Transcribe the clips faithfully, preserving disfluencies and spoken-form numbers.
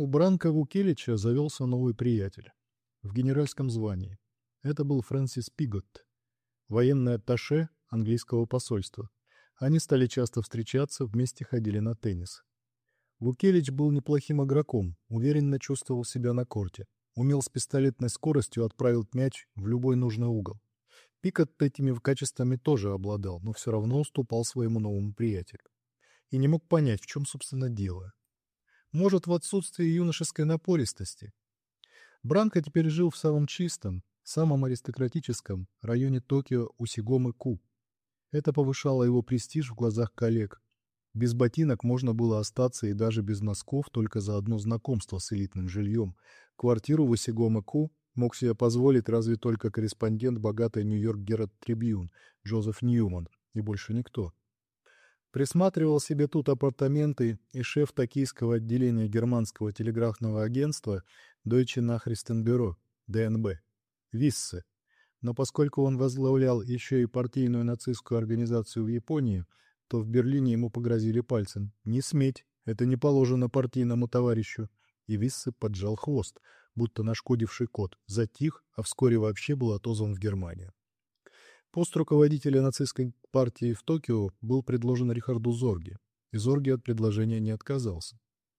У Бранка Вукелича завелся новый приятель. В генеральском звании. Это был Фрэнсис Пиготт, военный атташе английского посольства. Они стали часто встречаться, вместе ходили на теннис. Вукелич был неплохим игроком, уверенно чувствовал себя на корте, умел с пистолетной скоростью отправить мяч в любой нужный угол. Пикотт этими качествами тоже обладал, но все равно уступал своему новому приятелю. И не мог понять, в чем, собственно, дело. Может, в отсутствии юношеской напористости. Бранко теперь жил в самом чистом, самом аристократическом районе Токио Усигомы-ку. Это повышало его престиж в глазах коллег. Без ботинок можно было остаться и даже без носков только за одно знакомство с элитным жильем. Квартиру в Усигомы-ку мог себе позволить разве только корреспондент богатой Нью-Йорк Геральд Трибьюн Джозеф Ньюман, и больше никто. Присматривал себе тут апартаменты и шеф токийского отделения германского телеграфного агентства Deutsche Nachrichtenbüro, Дэ Эн Бэ, Виссе. Но поскольку он возглавлял еще и партийную нацистскую организацию в Японии, то в Берлине ему погрозили пальцем. «Не сметь, это не положено партийному товарищу». И Виссе поджал хвост, будто нашкодивший кот, затих, а вскоре вообще был отозван в Германию. Пост руководителя нацистской партии в Токио был предложен Рихарду Зорге, и Зорге от предложения не отказался.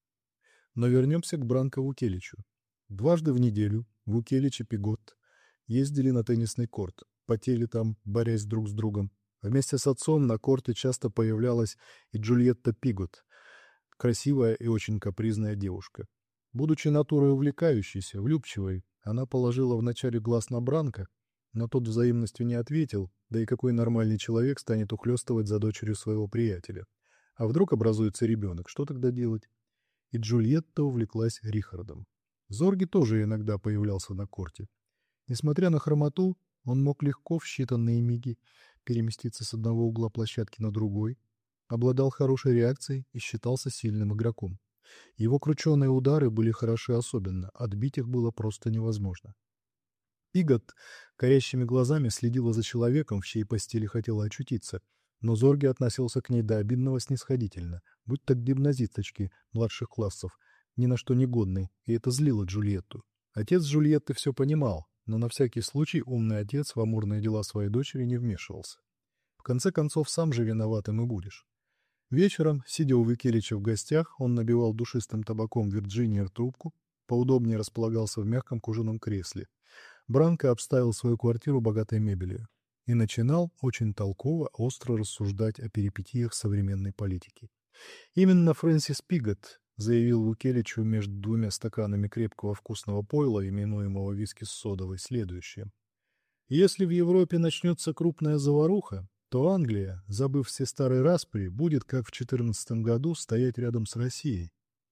Но вернемся к Бранко Вукеличу. Дважды в неделю Вукелич и Пиготт ездили на теннисный корт, потели там, борясь друг с другом. Вместе с отцом на корте часто появлялась и Джульетта Пиготт, красивая и очень капризная девушка. Будучи натурой увлекающейся, влюбчивой, она положила вначале глаз на Бранко, но тот взаимностью не ответил, да и какой нормальный человек станет ухлёстывать за дочерью своего приятеля. А вдруг образуется ребенок, что тогда делать? И Джульетта увлеклась Рихардом. Зорге тоже иногда появлялся на корте. Несмотря на хромоту, он мог легко в считанные миги переместиться с одного угла площадки на другой, обладал хорошей реакцией и считался сильным игроком. Его крученые удары были хороши особенно, отбить их было просто невозможно. Пиготт горящими глазами следила за человеком, в чьей постели хотела очутиться, но Зорге относился к ней до обидного снисходительно, будто к гимназисточке младших классов, ни на что не годной, и это злило Джульетту. Отец Джульетты все понимал, но на всякий случай умный отец в амурные дела своей дочери не вмешивался. В конце концов, сам же виноватым и будешь. Вечером, сидя у Вукелича в гостях, он набивал душистым табаком Вирджиниер трубку, поудобнее располагался в мягком кожаном кресле. Бранко обставил свою квартиру богатой мебелью и начинал очень толково, остро рассуждать о перипетиях современной политики. Именно Фрэнсис Пиготт заявил Вукеличу между двумя стаканами крепкого вкусного пойла, именуемого виски с содовой, следующее. «Если в Европе начнется крупная заваруха, то Англия, забыв все старые распри, будет, как в четырнадцатом году, стоять рядом с Россией».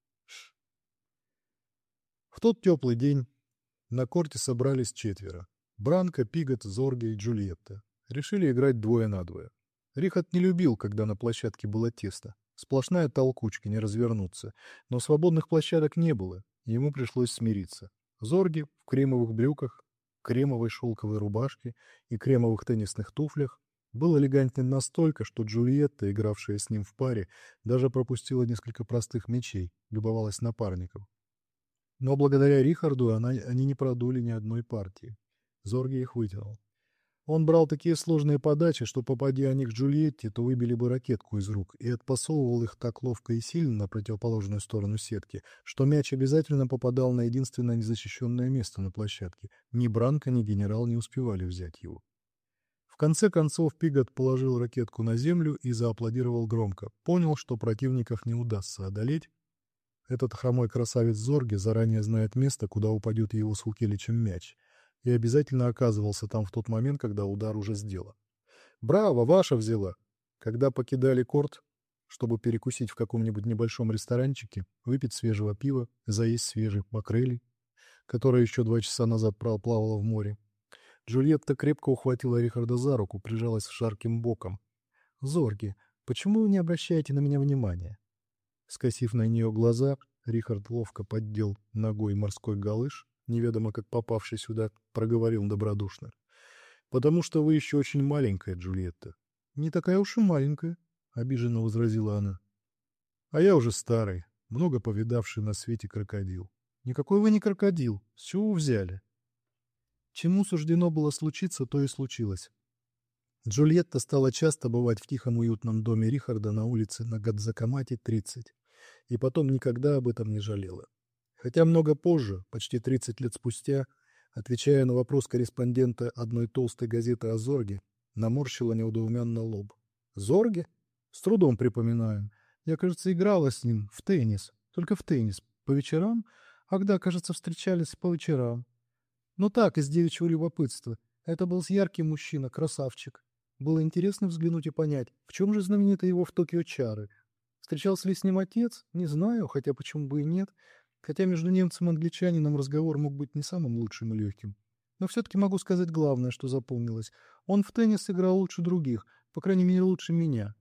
В тот теплый день на корте собрались четверо. Бранко, Пиготт, Зорге и Джульетта. Решили играть двое на двое. Рихард не любил, когда на площадке было тесно. Сплошная толкучка, не развернуться. Но свободных площадок не было, и ему пришлось смириться. Зорге в кремовых брюках, кремовой шелковой рубашке и кремовых теннисных туфлях был элегантен настолько, что Джульетта, игравшая с ним в паре, даже пропустила несколько простых мячей, любовалась напарником. Но благодаря Рихарду она, они не продули ни одной партии. Зорге их вытянул. Он брал такие сложные подачи, что, попадя они к Джульетте, то выбили бы ракетку из рук, и отпасовывал их так ловко и сильно на противоположную сторону сетки, что мяч обязательно попадал на единственное незащищенное место на площадке. Ни Бранко, ни генерал не успевали взять его. В конце концов Пиготт положил ракетку на землю и зааплодировал громко. Понял, что противников не удастся одолеть. Этот хромой красавец Зорге заранее знает место, куда упадет его с Вукеличем мяч, и обязательно оказывался там в тот момент, когда удар уже сделан. «Браво, ваша взяла!» Когда покидали корт, чтобы перекусить в каком-нибудь небольшом ресторанчике, выпить свежего пива, заесть свежей макрели, которая еще два часа назад плавала в море, Джульетта крепко ухватила Рихарда за руку, прижалась жарким боком. «Зорге, почему вы не обращаете на меня внимания?» Скосив на нее глаза, Рихард ловко поддел ногой морской галыш, неведомо как попавший сюда, проговорил добродушно. «Потому что вы еще очень маленькая, Джульетта». «Не такая уж и маленькая», — обиженно возразила она. «А я уже старый. много повидавший на свете крокодил. Никакой вы не крокодил. С чего вы взяли? Чему суждено было случиться, то и случилось. Джульетта стала часто бывать в тихом уютном доме Рихарда на улице на Гадзакамате, тридцать, и потом никогда об этом не жалела. Хотя много позже, почти тридцать лет спустя, отвечая на вопрос корреспондента одной толстой газеты о Зорге, наморщила недоуменно лоб. «Зорге? С трудом припоминаю. Я, кажется, играла с ним в теннис. Только в теннис. По вечерам? Ах да, кажется, встречались по вечерам. Ну так, из девичьего любопытства. Это был яркий мужчина, красавчик. Было интересно взглянуть и понять, в чем же знамениты его в Токио чары. Встречался ли с ним отец? Не знаю, хотя почему бы и нет. Хотя между немцем и англичанином разговор мог быть не самым лучшим и легким. Но все-таки могу сказать главное, что запомнилось. Он в теннис играл лучше других, по крайней мере, лучше меня».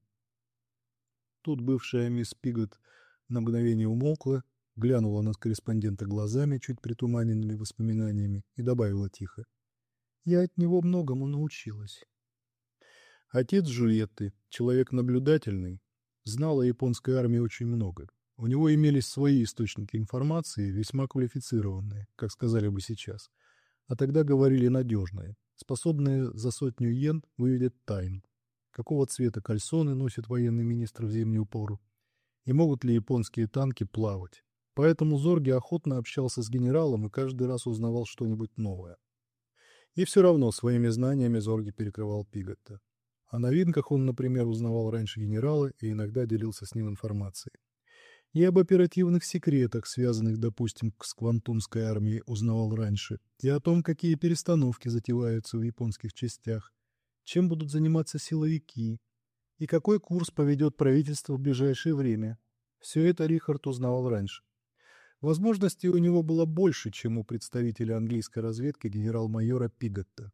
Тут бывшая мисс Пигот на мгновение умолкла, глянула на корреспондента глазами, чуть притуманенными воспоминаниями, и добавила тихо. «Я от него многому научилась». Отец Джульетты, человек наблюдательный, знал о японской армии очень много. У него имелись свои источники информации, весьма квалифицированные, как сказали бы сейчас, а тогда говорили надежные, способные за сотню йен выведать тайн. Какого цвета кальсоны носит военный министр в зимнюю пору? И могут ли японские танки плавать? Поэтому Зорге охотно общался с генералом и каждый раз узнавал что-нибудь новое. И все равно своими знаниями Зорге перекрывал Пиготта. О новинках он, например, узнавал раньше генерала и иногда делился с ним информацией. И об оперативных секретах, связанных, допустим, с Квантунской армией, узнавал раньше, и о том, какие перестановки затеваются в японских частях, чем будут заниматься силовики, и какой курс поведет правительство в ближайшее время. Все это Рихард узнавал раньше. Возможностей у него было больше, чем у представителя английской разведки генерал-майора Пиготта.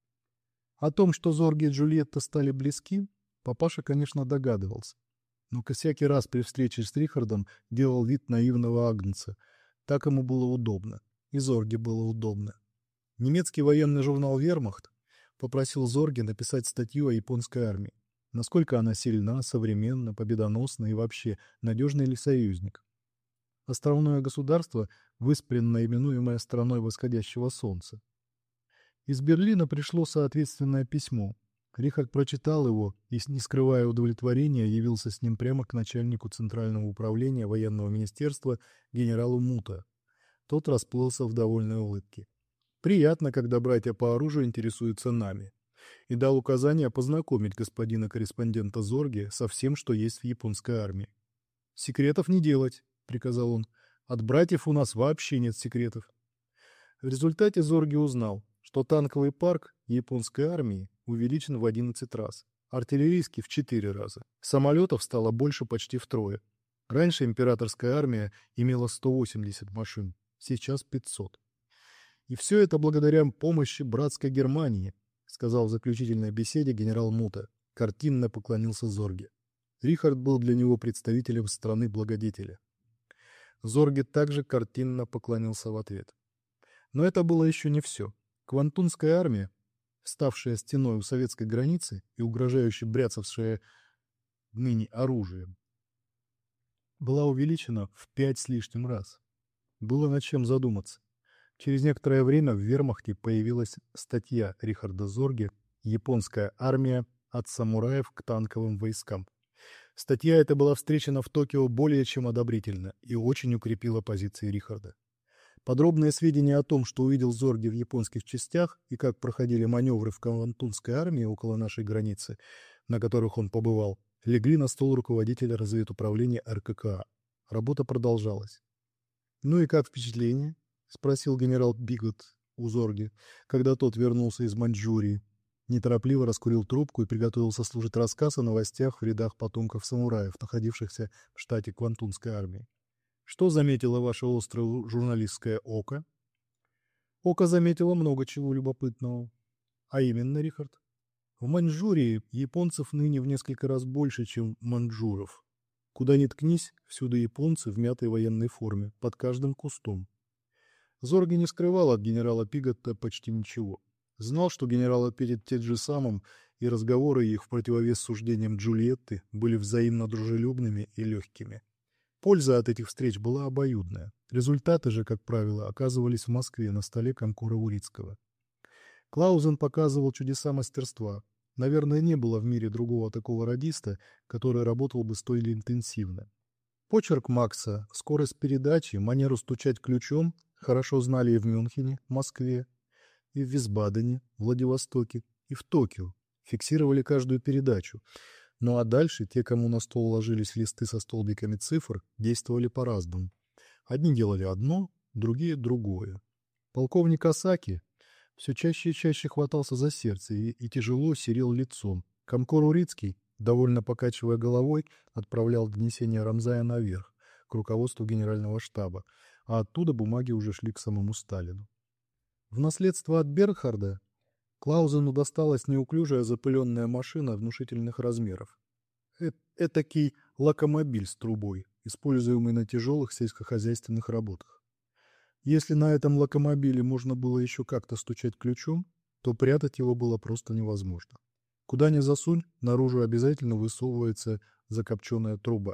О том, что Зорге и Джульетта стали близки, папаша, конечно, догадывался. Но всякий раз при встрече с Рихардом делал вид наивного агнца. Так ему было удобно. И Зорге было удобно. Немецкий военный журнал «Вермахт» попросил Зорге написать статью о японской армии. Насколько она сильна, современна, победоносна и вообще надежный ли союзник. Островное государство, выспренно именуемое страной восходящего солнца. Из Берлина пришло соответственное письмо. Рихард прочитал его и, не скрывая удовлетворения, явился с ним прямо к начальнику Центрального управления военного министерства генералу Мута. Тот расплылся в довольной улыбке. «Приятно, когда братья по оружию интересуются нами», и дал указание познакомить господина корреспондента Зорге со всем, что есть в японской армии. «Секретов не делать», — приказал он. «От братьев у нас вообще нет секретов». В результате Зорге узнал, что танковый парк японской армии увеличен в одиннадцать раз, артиллерийский в четыре раза. Самолетов стало больше почти втрое. Раньше императорская армия имела сто восемьдесят машин, сейчас пятьсот. И все это благодаря помощи братской Германии, сказал в заключительной беседе генерал Мута. Картинно поклонился Зорге. Рихард был для него представителем страны-благодетеля. Зорге также картинно поклонился в ответ. Но это было еще не все. Квантунская армия, ставшая стеной у советской границы и угрожающе бряцавшая ныне оружием, была увеличена в пять с лишним раз. Было над чем задуматься. Через некоторое время в вермахте появилась статья Рихарда Зорге «Японская армия от самураев к танковым войскам». Статья эта была встречена в Токио более чем одобрительно и очень укрепила позиции Рихарда. Подробные сведения о том, что увидел Зорге в японских частях и как проходили маневры в Квантунской армии около нашей границы, на которых он побывал, легли на стол руководителя разведуправления эр ка ка а. Работа продолжалась. «Ну и как впечатление?» — спросил генерал Пигот у Зорге, когда тот вернулся из Маньчжурии. Неторопливо раскурил трубку и приготовился слушать рассказ о новостях в рядах потомков самураев, находившихся в штате Квантунской армии. «Что заметило ваше острое журналистское око?» «Око заметило много чего любопытного. А именно, Рихард, в Маньчжурии японцев ныне в несколько раз больше, чем маньчжуров. Куда ни ткнись, всюду японцы в мятой военной форме, под каждым кустом». Зорге не скрывал от генерала Пиготта почти ничего. Знал, что генерал ответит тем же самым, и разговоры их в противовес суждениям Джульетты были взаимно дружелюбными и легкими. Польза от этих встреч была обоюдная. Результаты же, как правило, оказывались в Москве на столе комкора Урицкого. Клаузен показывал чудеса мастерства. Наверное, не было в мире другого такого радиста, который работал бы столь интенсивно. Почерк Макса, скорость передачи, манеру стучать ключом хорошо знали и в Мюнхене, Москве, и в Висбадене, Владивостоке, и в Токио. Фиксировали каждую передачу. Ну а дальше те, кому на стол ложились листы со столбиками цифр, действовали по-разному. Одни делали одно, другие – другое. Полковник Осаки все чаще и чаще хватался за сердце и, и тяжело серел лицом. Комкор Урицкий, довольно покачивая головой, отправлял донесение Рамзая наверх, к руководству генерального штаба, а оттуда бумаги уже шли к самому Сталину. В наследство от Бергхарда Клаузену досталась неуклюжая запыленная машина внушительных размеров. Э Этакий локомобиль с трубой, используемый на тяжелых сельскохозяйственных работах. Если на этом локомобиле можно было еще как-то стучать ключом, то прятать его было просто невозможно. Куда ни засунь, наружу обязательно высовывается закопченная труба.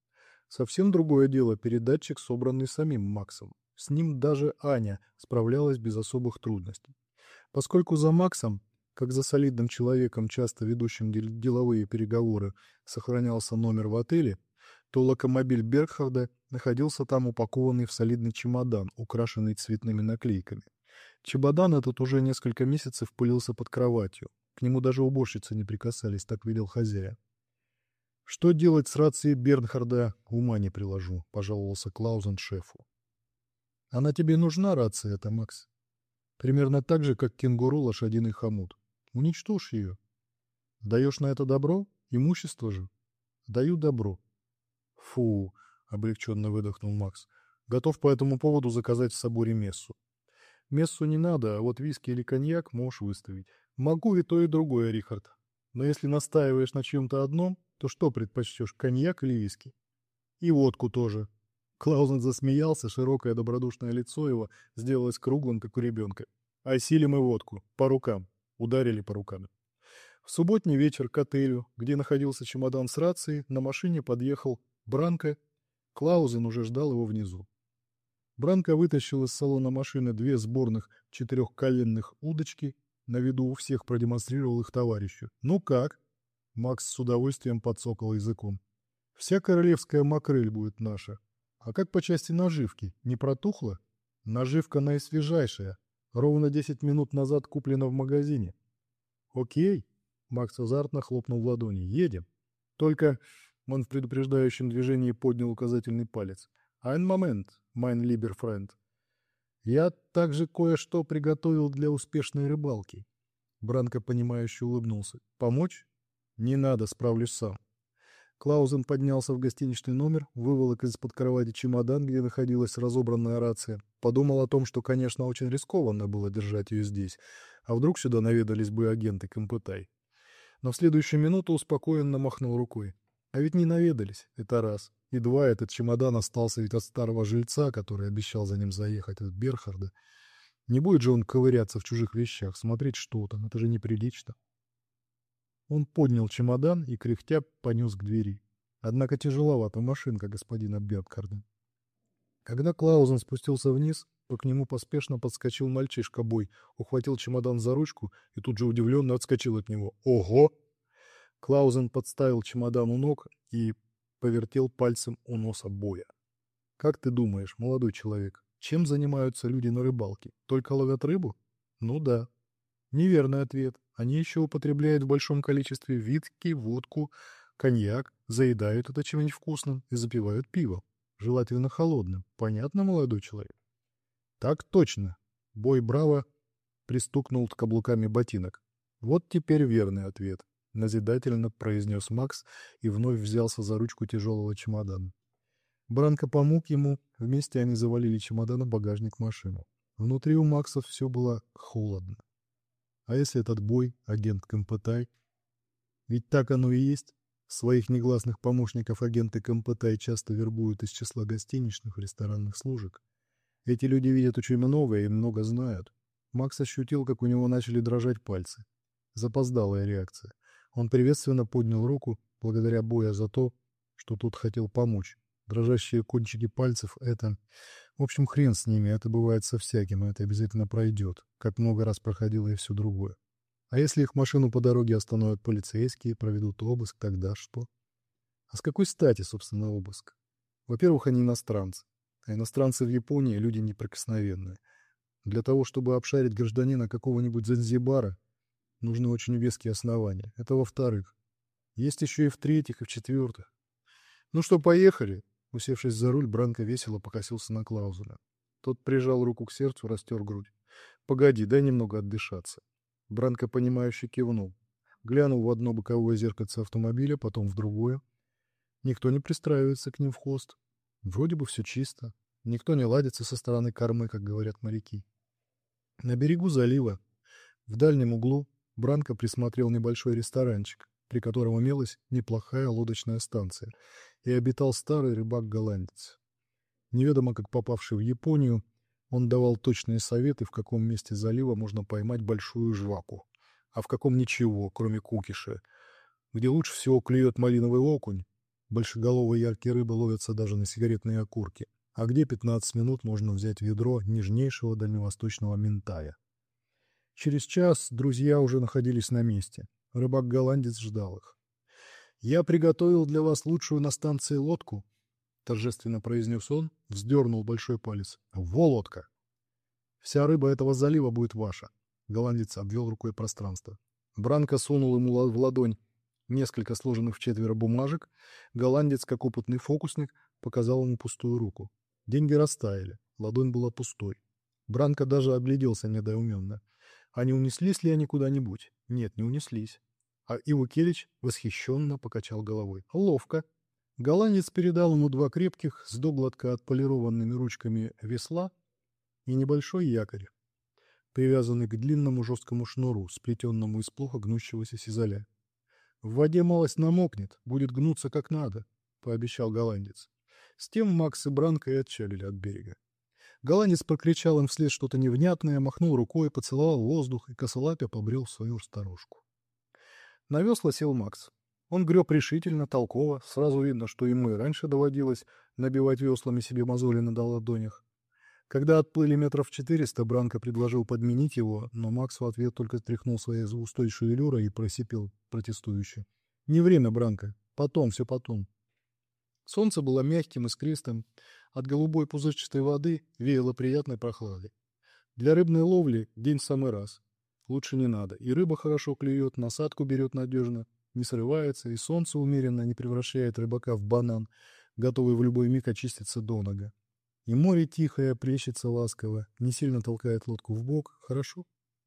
Совсем другое дело передатчик, собранный самим Максом. С ним даже Аня справлялась без особых трудностей. Поскольку за Максом, как за солидным человеком, часто ведущим деловые переговоры, сохранялся номер в отеле, то локомобиль Бергхарда находился там упакованный в солидный чемодан, украшенный цветными наклейками. Чемодан этот уже несколько месяцев пылился под кроватью. К нему даже уборщицы не прикасались, так велел хозяин. «Что делать с рацией Бернхарда, ума не приложу», — пожаловался Клаузен шефу. «Она тебе нужна, рация эта, Макс? Примерно так же, как кенгуру лошадиный хомут. Уничтожь ее. Даешь на это добро? Имущество же?» «Даю добро». «Фу», — облегченно выдохнул Макс. «Готов по этому поводу заказать в соборе мессу». «Мессу не надо, а вот виски или коньяк можешь выставить». «Могу и то, и другое, Рихард. Но если настаиваешь на чем-то одном, то что предпочтешь, коньяк или виски?» «И водку тоже». Клаузен засмеялся, широкое добродушное лицо его сделалось круглым, как у ребенка. «Осилим и водку. По рукам». Ударили по рукам. В субботний вечер к отелю, где находился чемодан с рацией, на машине подъехал Бранко. Клаузен уже ждал его внизу. Бранко вытащил из салона машины две сборных четырехколенных удочки, на виду у всех продемонстрировал их товарищу. «Ну как?» Макс с удовольствием подсокал языком. «Вся королевская макрель будет наша. А как по части наживки? Не протухла?» «Наживка наисвежайшая. Ровно десять минут назад куплена в магазине». «Окей». Макс азартно хлопнул в ладони. «Едем. Только...» Он в предупреждающем движении поднял указательный палец. «Ein Moment, mein lieber Freund. Я также кое-что приготовил для успешной рыбалки». Бранко, понимающе улыбнулся. «Помочь?» «Не надо, справлюсь сам». Клаузен поднялся в гостиничный номер, выволок из-под кровати чемодан, где находилась разобранная рация. Подумал о том, что, конечно, очень рискованно было держать ее здесь, а вдруг сюда наведались бы агенты Компытай. Но в следующую минуту успокоенно махнул рукой. А ведь не наведались, это раз. И два, этот чемодан остался ведь от старого жильца, который обещал за ним заехать, от Берхарда. Не будет же он ковыряться в чужих вещах, смотреть что там, это же неприлично. Он поднял чемодан и, кряхтя, понес к двери. Однако тяжеловата машинка господина Бергхарда. Когда Клаузен спустился вниз, то к нему поспешно подскочил мальчишка-бой, ухватил чемодан за ручку и тут же удивленно отскочил от него. «Ого!» Клаузен подставил чемодан у ног и повертел пальцем у носа Боя. «Как ты думаешь, молодой человек, чем занимаются люди на рыбалке? Только ловят рыбу?» «Ну да». Неверный ответ. Они еще употребляют в большом количестве виски, водку, коньяк, заедают это чем-нибудь вкусным и запивают пивом. Желательно холодным. Понятно, молодой человек? Так точно. Бой браво пристукнул каблуками ботинок. Вот теперь верный ответ. Назидательно произнес Макс и вновь взялся за ручку тяжелого чемодана. Бранко помог ему, вместе они завалили чемодан в багажник машины. Внутри у Макса все было холодно. А если этот Бой — агент Компытай? Ведь так оно и есть. Своих негласных помощников агенты Компытай часто вербуют из числа гостиничных и ресторанных служек. Эти люди видят очень многое и много знают. Макс ощутил, как у него начали дрожать пальцы. Запоздалая реакция. Он приветственно поднял руку, благодаря Боя за то, что тот хотел помочь. Дрожащие кончики пальцев — это... В общем, хрен с ними, это бывает со всяким, и это обязательно пройдет, как много раз проходило и все другое. А если их машину по дороге остановят полицейские, проведут обыск, тогда что? А с какой стати, собственно, обыск? Во-первых, они иностранцы. А иностранцы в Японии — люди неприкосновенные. Для того, чтобы обшарить гражданина какого-нибудь Занзибара, нужны очень веские основания. Это во-вторых. Есть еще и в-третьих, и в-четвертых. «Ну что, поехали?» Усевшись за руль, Бранко весело покосился на Клаузена. Тот прижал руку к сердцу, растер грудь. «Погоди, дай немного отдышаться». Бранко, понимающе кивнул. Глянул в одно боковое зеркальце автомобиля, потом в другое. Никто не пристраивается к ним в хвост. Вроде бы все чисто. Никто не ладится со стороны кормы, как говорят моряки. На берегу залива, в дальнем углу, Бранко присмотрел небольшой ресторанчик, при котором имелась неплохая лодочная станция, и обитал старый рыбак-голландец. Неведомо как попавший в Японию, он давал точные советы, в каком месте залива можно поймать большую жваку, а в каком ничего, кроме кукиша, где лучше всего клюет малиновый окунь, большеголовые яркие рыбы ловятся даже на сигаретные окурки, а где пятнадцать минут можно взять ведро нежнейшего дальневосточного минтая. Через час друзья уже находились на месте. Рыбак-голландец ждал их. «Я приготовил для вас лучшую на станции лодку», — торжественно произнес он, вздернул большой палец. «Во лодка! Вся рыба этого залива будет ваша». Голландец обвел рукой пространство. Бранко сунул ему в ладонь несколько сложенных в четверо бумажек. Голландец, как опытный фокусник, показал ему пустую руку. Деньги растаяли, ладонь была пустой. Бранко даже огляделся недоуменно. А не унеслись ли они куда-нибудь? Нет, не унеслись. А Иво Келич восхищенно покачал головой. Ловко. Голландец передал ему два крепких, с догладко отполированными ручками весла и небольшой якорь, привязанный к длинному жесткому шнуру, сплетенному из плохо гнущегося сизаля. «В воде малость намокнет, будет гнуться как надо», — пообещал голландец. С тем Макс и Бранко и отчалили от берега. Голландец прокричал им вслед что-то невнятное, махнул рукой, поцеловал воздух и косолапя побрел в свою сторожку. На весла сел Макс. Он греб решительно, толково, сразу видно, что ему и раньше доводилось набивать веслами себе мозоли на ладонях. Когда отплыли метров четыреста, Бранко предложил подменить его, но Макс в ответ только тряхнул своей густой шевелюрой и просипел протестующе. «Не время, Бранко. Потом, все потом». Солнце было мягким, искристым. От голубой пузырчатой воды веяло приятной прохладой. Для рыбной ловли день в самый раз. Лучше не надо. И рыба хорошо клюет, насадку берет надежно, не срывается, и солнце умеренно не превращает рыбака в банан, готовый в любой миг очиститься до нога. И море тихое, плещется ласково, не сильно толкает лодку в бок. Хорошо?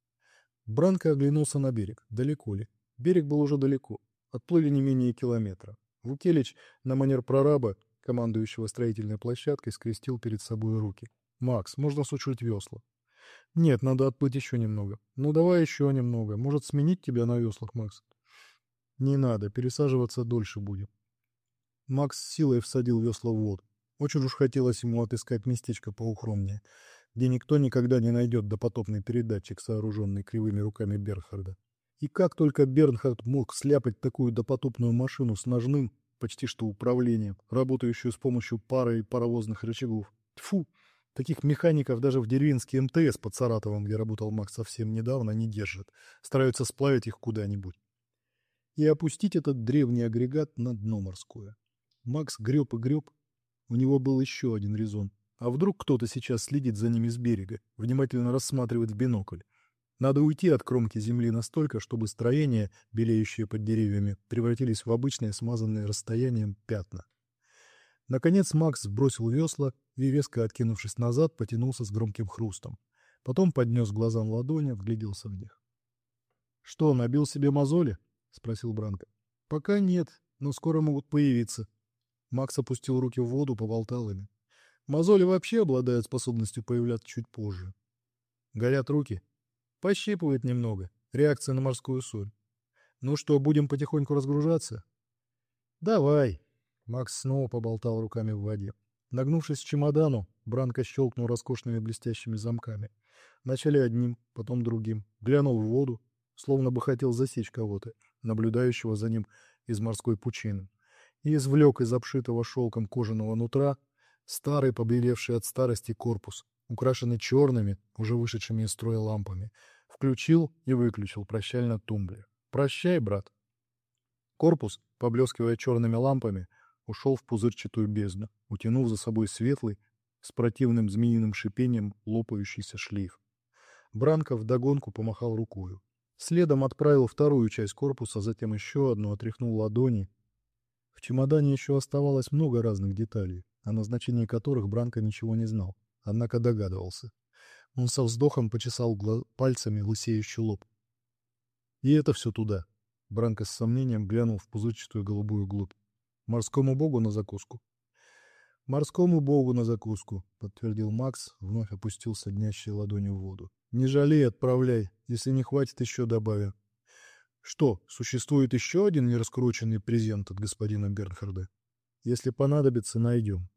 Бранко оглянулся на берег. Далеко ли? Берег был уже далеко. Отплыли не менее километра. Вукелич, на манер прораба, командующего строительной площадкой, скрестил перед собой руки. «Макс, можно сучить весла». «Нет, надо отплыть еще немного». «Ну, давай еще немного. Может, сменить тебя на веслах, Макс?» «Не надо, пересаживаться дольше будем». Макс с силой всадил весла в воду. Очень уж хотелось ему отыскать местечко поухромнее, где никто никогда не найдет допотопный передатчик, сооруженный кривыми руками Бернхарда. И как только Бернхард мог сляпать такую допотопную машину с ножным, почти что управлением, работающую с помощью пары и паровозных рычагов. Тьфу! Таких механиков даже в деревенский эм тэ эс под Саратовом, где работал Макс совсем недавно, не держат. Стараются сплавить их куда-нибудь. И опустить этот древний агрегат на дно морское. Макс греб и греб. У него был еще один резон. А вдруг кто-то сейчас следит за ними с берега, внимательно рассматривает в бинокль? Надо уйти от кромки земли настолько, чтобы строения, белеющие под деревьями, превратились в обычные, смазанные расстоянием пятна. Наконец Макс сбросил весла и, резко откинувшись назад, потянулся с громким хрустом. Потом поднес глазам ладони, вгляделся в них. — Что, набил себе мозоли? — спросил Бранко. — Пока нет, но скоро могут появиться. Макс опустил руки в воду, поболтал ими. Мозоли вообще обладают способностью появляться чуть позже. Горят руки? Пощипывает немного. Реакция на морскую соль. Ну что, будем потихоньку разгружаться? Давай. Макс снова поболтал руками в воде. Нагнувшись к чемодану, Бранко щелкнул роскошными блестящими замками. Вначале одним, потом другим. Глянул в воду, словно бы хотел засечь кого-то, наблюдающего за ним из морской пучины. и извлек из обшитого шелком кожаного нутра старый, побелевший от старости корпус, украшенный черными, уже вышедшими из строя лампами. Включил и выключил прощально тумблер. «Прощай, брат». Корпус, поблескивая черными лампами, ушел в пузырчатую бездну, утянув за собой светлый, с противным змеиным шипением лопающийся шлейф. Бранко вдогонку помахал рукою. Следом отправил вторую часть корпуса, затем еще одну, отряхнул ладони. В чемодане еще оставалось много разных деталей, о назначении которых Бранко ничего не знал, однако догадывался. Он со вздохом почесал гла- пальцами лысеющий лоб. «И это все туда». Бранко с сомнением глянул в пузырчатую голубую глубь. «Морскому богу на закуску». «Морскому богу на закуску», — подтвердил Макс, вновь опустился днящей ладонью в воду. «Не жалей, отправляй. Если не хватит, еще добавим». «Что, существует еще один нераскрученный презент от господина Бернхарда? Если понадобится, найдем».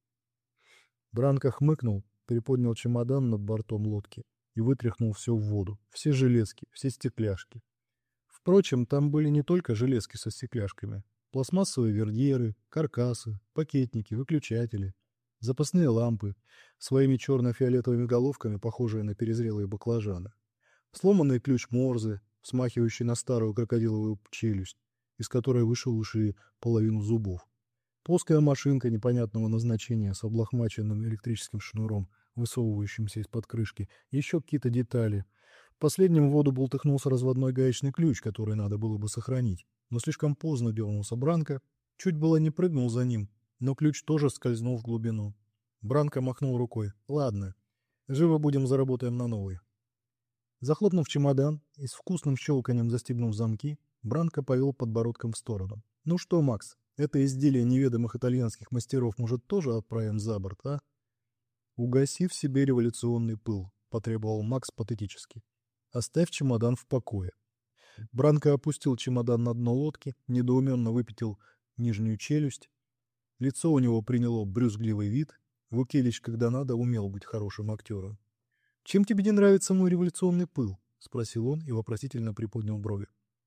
Бранко хмыкнул, приподнял чемодан над бортом лодки и вытряхнул все в воду, все железки, все стекляшки. Впрочем, там были не только железки со стекляшками. Пластмассовые вердьеры, каркасы, пакетники, выключатели, запасные лампы, своими черно-фиолетовыми головками, похожие на перезрелые баклажаны, сломанный ключ Морзе, смахивающий на старую крокодиловую челюсть, из которой вышел уши половину зубов, плоская машинка непонятного назначения с облохмаченным электрическим шнуром, высовывающимся из-под крышки, еще какие-то детали. В последнем в воду бултыхнулся разводной гаечный ключ, который надо было бы сохранить. Но слишком поздно дернулся Бранко, чуть было не прыгнул за ним, но ключ тоже скользнул в глубину. Бранко махнул рукой. «Ладно, живо будем, заработаем на новый». Захлопнув чемодан и с вкусным щелканием застегнув замки, Бранко повел подбородком в сторону. «Ну что, Макс, это изделие неведомых итальянских мастеров, может, тоже отправим за борт, а?» «Угаси в себе революционный пыл», — потребовал Макс патетически. «Оставь чемодан в покое». Бранко опустил чемодан на дно лодки, недоуменно выпятил нижнюю челюсть. Лицо у него приняло брюзгливый вид. Вукелич, когда надо, умел быть хорошим актером. «Чем тебе не нравится мой революционный пыл?» — спросил он и вопросительно приподнял брови.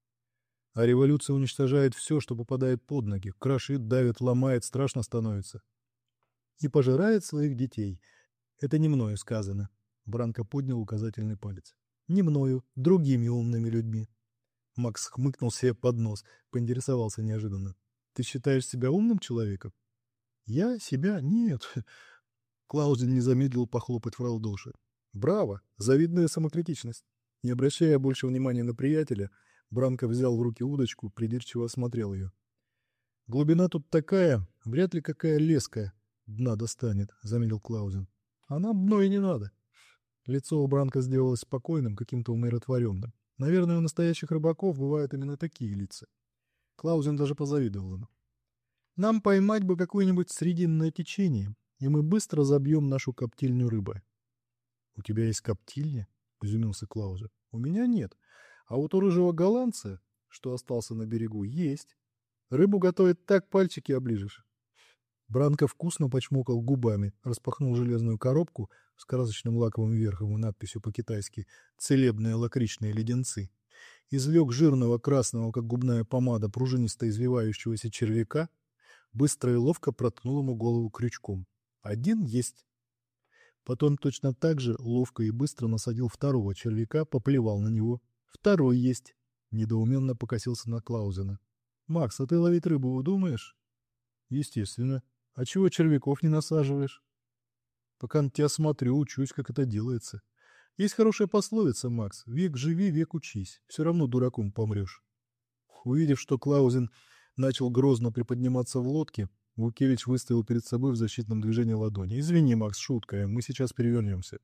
«А революция уничтожает все, что попадает под ноги, крошит, давит, ломает, страшно становится. И пожирает своих детей. Это не мною сказано». Бранко поднял указательный палец. «Не мною, другими умными людьми». Макс хмыкнул себе под нос, поинтересовался неожиданно. «Ты считаешь себя умным человеком?» «Я? Себя? Нет». Клаузен не замедлил похлопать в ладоши. «Браво! Завидная самокритичность». Не обращая больше внимания на приятеля, Бранко взял в руки удочку, придирчиво осмотрел ее. «Глубина тут такая, вряд ли какая леска дна достанет», — заметил Клаузен. «А нам дно и не надо». Лицо у Бранко сделалось спокойным, каким-то умиротворенным. Наверное, у настоящих рыбаков бывают именно такие лица. Клаузен даже позавидовал ему. «Нам поймать бы какое-нибудь срединное течение, и мы быстро забьем нашу коптильню рыбой». «У тебя есть коптильня?» — изумился Клаузен. «У меня нет. А вот у рыжего голландца, что остался на берегу, есть. Рыбу готовят так, пальчики оближешь». Бранко вкусно почмокал губами, распахнул железную коробку с красочным лаковым верхом и надписью по-китайски «Целебные лакричные леденцы», извлек жирного красного, как губная помада, пружинисто извивающегося червяка, быстро и ловко проткнул ему голову крючком. «Один есть». Потом точно так же ловко и быстро насадил второго червяка, поплевал на него. «Второй есть». Недоуменно покосился на Клаузена. «Макс, а ты ловить рыбу удумаешь?» «Естественно. А чего червяков не насаживаешь?» «Пока на тебя смотрю, учусь, как это делается. Есть хорошая пословица, Макс. Век живи, век учись. Все равно дураком помрешь». Увидев, что Клаузен начал грозно приподниматься в лодке, Вукевич выставил перед собой в защитном движении ладони. «Извини, Макс, шутка. Мы сейчас перевернемся».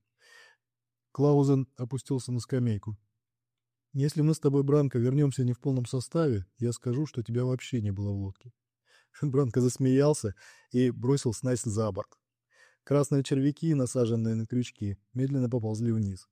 Клаузен опустился на скамейку. «Если мы с тобой, Бранко, вернемся не в полном составе, я скажу, что тебя вообще не было в лодке». Бранко засмеялся и бросил снасть за борт. Красные червяки, насаженные на крючки, медленно поползли вниз.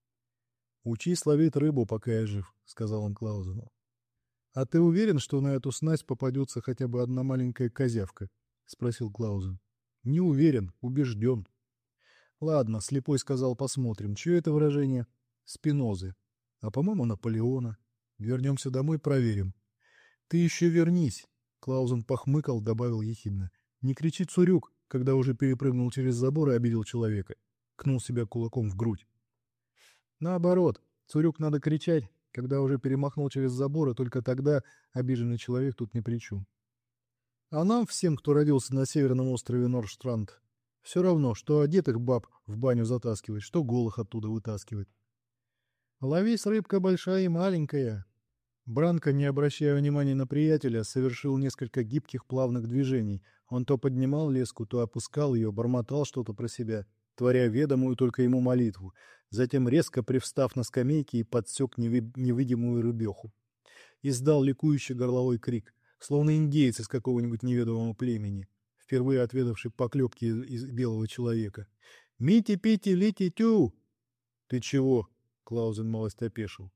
«Учись ловить рыбу, пока я жив», — сказал он Клаузену. «А ты уверен, что на эту снасть попадется хотя бы одна маленькая козявка?» — спросил Клаузен. «Не уверен, убежден». «Ладно», — слепой сказал, посмотрим. Чье это выражение? Спинозы. А, по-моему, Наполеона. Вернемся домой, проверим. Ты еще вернись. Клаузен похмыкал, добавил ехидно. «Не кричи, Цурюк!» когда уже перепрыгнул через забор и обидел человека. Кнул себя кулаком в грудь. Наоборот, Цурюк надо кричать, когда уже перемахнул через забор, и только тогда обиженный человек тут ни при чем. А нам, всем, кто родился на северном острове Нордштранд, все равно, что одетых баб в баню затаскивать, что голых оттуда вытаскивать. Ловись, рыбка большая и маленькая. Бранко, не обращая внимания на приятеля, совершил несколько гибких плавных движений. Он то поднимал леску, то опускал ее, бормотал что-то про себя, творя ведомую только ему молитву, затем, резко привстав на скамейке, и подсек неви- невидимую рыбеху. Издал ликующий горловой крик, словно индеец из какого-нибудь неведомого племени, впервые отведавший поклепки из, из белого человека. «Мити-пити-лити-тю!» «Ты чего?» — Клаузен малость опешил.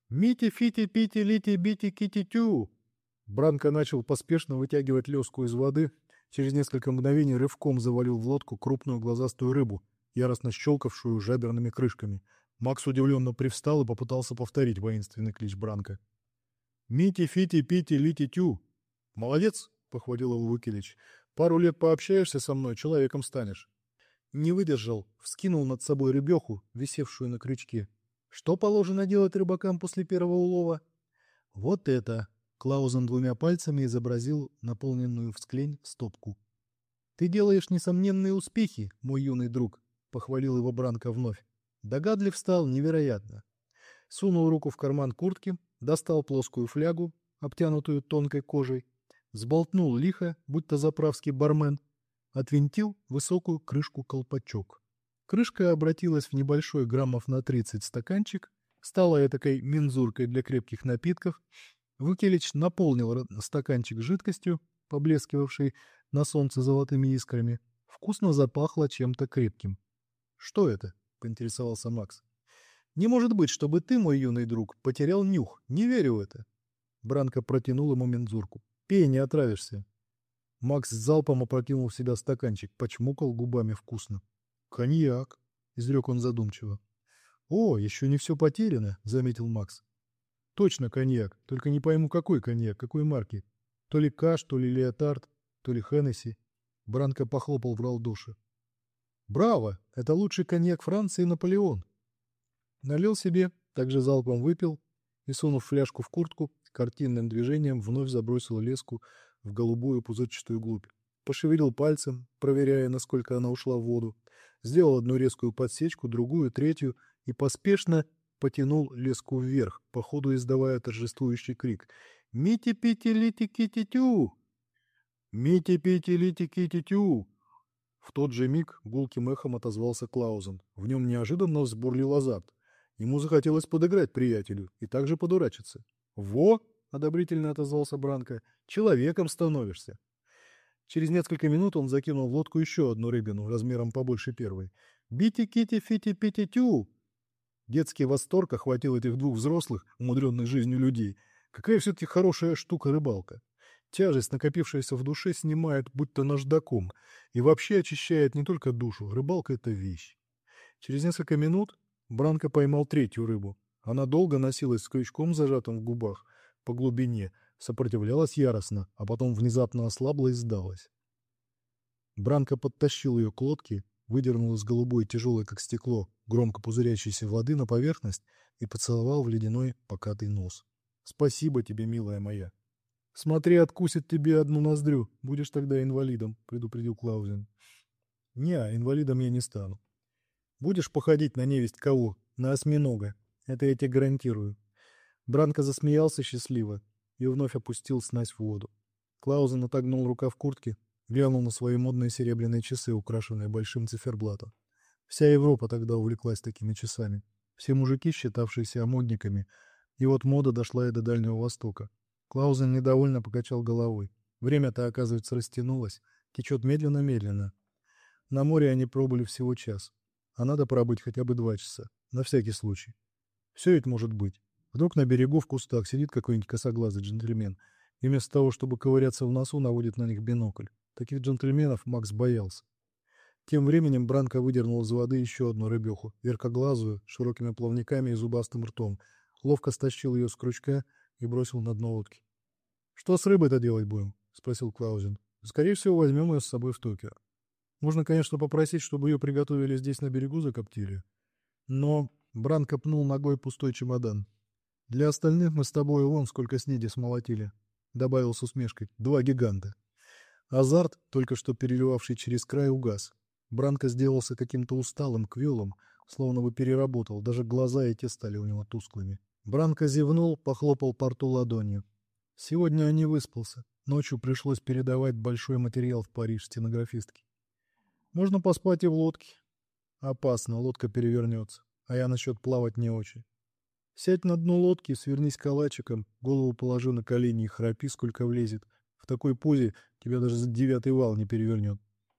«Мити-фити-пити-лити-бити-кити-тю!» Бранко начал поспешно вытягивать леску из воды. Через несколько мгновений рывком завалил в лодку крупную глазастую рыбу, яростно щелкавшую жаберными крышками. Макс удивленно привстал и попытался повторить воинственный клич Бранко. «Мити-фити-пити-лити-тю!» «Молодец!» — похвалил его Выкилич. «Пару лет пообщаешься со мной, человеком станешь». Не выдержал, вскинул над собой рыбеху, висевшую на крючке. Что положено делать рыбакам после первого улова? Вот это! Клаузен двумя пальцами изобразил наполненную всклень стопку. Ты делаешь несомненные успехи, мой юный друг, похвалил его Бранко вновь. Догадлив стал невероятно. Сунул руку в карман куртки, достал плоскую флягу, обтянутую тонкой кожей, сболтнул лихо, будто заправский бармен, отвинтил высокую крышку-колпачок. Крышка обратилась в небольшой граммов на тридцать стаканчик, стала этакой мензуркой для крепких напитков. Выкилич наполнил стаканчик жидкостью, поблескивавшей на солнце золотыми искрами. Вкусно запахло чем-то крепким. «Что это?» — поинтересовался Макс. «Не может быть, чтобы ты, мой юный друг, потерял нюх. Не верю в это». Бранко протянул ему мензурку. «Пей, не отравишься». Макс залпом опрокинул в себя стаканчик, почмокал губами вкусно. «Коньяк», — изрек он задумчиво. «О, еще не все потеряно», — заметил Макс. «Точно коньяк, только не пойму, какой коньяк, какой марки. То ли Каш, то ли Леотард, то ли Хеннесси». Бранко похлопал в ладоши. «Браво! Это лучший коньяк Франции Наполеон». Налил себе, также залпом выпил и, сунув фляжку в куртку, картинным движением вновь забросил леску в голубую пузырчатую глубь. Пошевелил пальцем, проверяя, насколько она ушла в воду. Сделал одну резкую подсечку, другую, третью и поспешно потянул леску вверх, по ходу издавая торжествующий крик. «Мити-пити-лити-кити-тю! Мити-пити-лити-кити-тю!» В тот же миг гулким эхом отозвался Клаузен. В нем неожиданно взбурлил азарт. Ему захотелось подыграть приятелю и также подурачиться. «Во!» — одобрительно отозвался Бранко. «Человеком становишься!» Через несколько минут он закинул в лодку еще одну рыбину, размером побольше первой. «Бити-кити-фити-пити-тю!» Детский восторг охватил этих двух взрослых, умудренных жизнью людей. Какая все-таки хорошая штука рыбалка. Тяжесть, накопившаяся в душе, снимает будто наждаком и вообще очищает не только душу. Рыбалка — это вещь. Через несколько минут Бранко поймал третью рыбу. Она долго носилась с крючком, зажатым в губах, по глубине, сопротивлялась яростно, а потом внезапно ослабла и сдалась. Бранко подтащил ее к лодке, выдернул из голубой, тяжелой как стекло, громко пузырящейся воды на поверхность и поцеловал в ледяной покатый нос. «Спасибо тебе, милая моя». «Смотри, откусит тебе одну ноздрю, будешь тогда инвалидом», — предупредил Клаузен. «Не, инвалидом я не стану. Будешь походить на невесть кого, на осьминога, это я тебе гарантирую». Бранко засмеялся счастливо и вновь опустил снасть в воду. Клаузен отогнул рукав куртки, глянул на свои модные серебряные часы, украшенные большим циферблатом. Вся Европа тогда увлеклась такими часами. Все мужики, считавшиеся модниками, и вот мода дошла и до Дальнего Востока. Клаузен недовольно покачал головой. Время-то, оказывается, растянулось, течет медленно-медленно. На море они пробыли всего час, а надо пробыть хотя бы два часа, на всякий случай. Все ведь может быть. Вдруг на берегу в кустах сидит какой-нибудь косоглазый джентльмен, и вместо того, чтобы ковыряться в носу, наводит на них бинокль. Таких джентльменов Макс боялся. Тем временем Бранко выдернул из воды еще одну рыбеху, яркоглазую, с широкими плавниками и зубастым ртом, ловко стащил ее с крючка и бросил на дно лодки. «Что с рыбой-то делать будем?» — спросил Клаузен. «Скорее всего, возьмем ее с собой в Токио. Можно, конечно, попросить, чтобы ее приготовили здесь на берегу закоптили. Но...» — Бранко пнул ногой пустой чемодан. «Для остальных мы с тобой вон сколько снеди смолотили», — добавил с усмешкой. «Два гиганта». Азарт, только что переливавший через край, угас. Бранко сделался каким-то усталым, квелым, словно бы переработал, даже глаза и те стали у него тусклыми. Бранко зевнул, похлопал по рту ладонью. Сегодня я не выспался. Ночью пришлось передавать большой материал в Париж стенографистке. Можно поспать и в лодке. Опасно, лодка перевернется, а я насчет плавать не очень. Сядь на дно лодки, свернись калачиком, голову положи на колени и храпи, сколько влезет. В такой позе тебя даже за девятый вал не перевернет.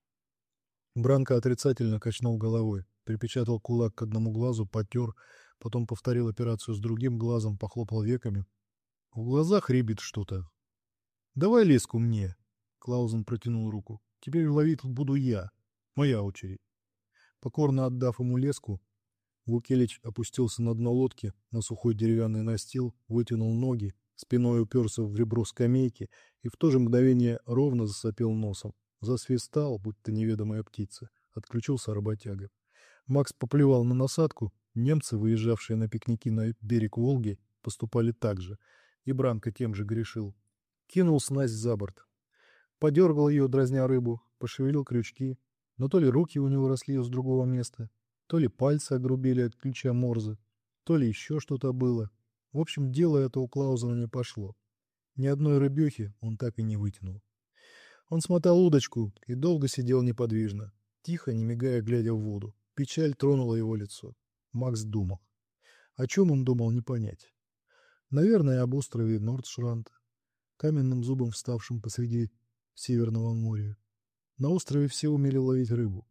Бранко отрицательно качнул головой, припечатал кулак к одному глазу, потер, потом повторил операцию с другим глазом, похлопал веками. В глазах рябит что-то. «Давай леску мне!» Клаузен протянул руку. «Теперь ловить буду я. Моя очередь». Покорно отдав ему леску, Вукелич опустился на дно лодки, на сухой деревянный настил, вытянул ноги, спиной уперся в ребро скамейки и в то же мгновение ровно засопел носом. Засвистал, будто неведомая птица. Отключился работяга. Макс поплевал на насадку. Немцы, выезжавшие на пикники на берег Волги, поступали так же. И Бранко тем же грешил. Кинул снасть за борт. Подергал ее, дразня рыбу, пошевелил крючки. Но то ли руки у него росли с другого места, то ли пальцы огрубели от ключа Морзе, то ли еще что-то было. В общем, дело это у Клаузена не пошло. Ни одной рыбехи он так и не вытянул. Он смотал удочку и долго сидел неподвижно, тихо, не мигая, глядя в воду. Печаль тронула его лицо. Макс думал. О чем он думал, не понять. Наверное, об острове Нордшранд, каменным зубом вставшим посреди Северного моря. На острове все умели ловить рыбу.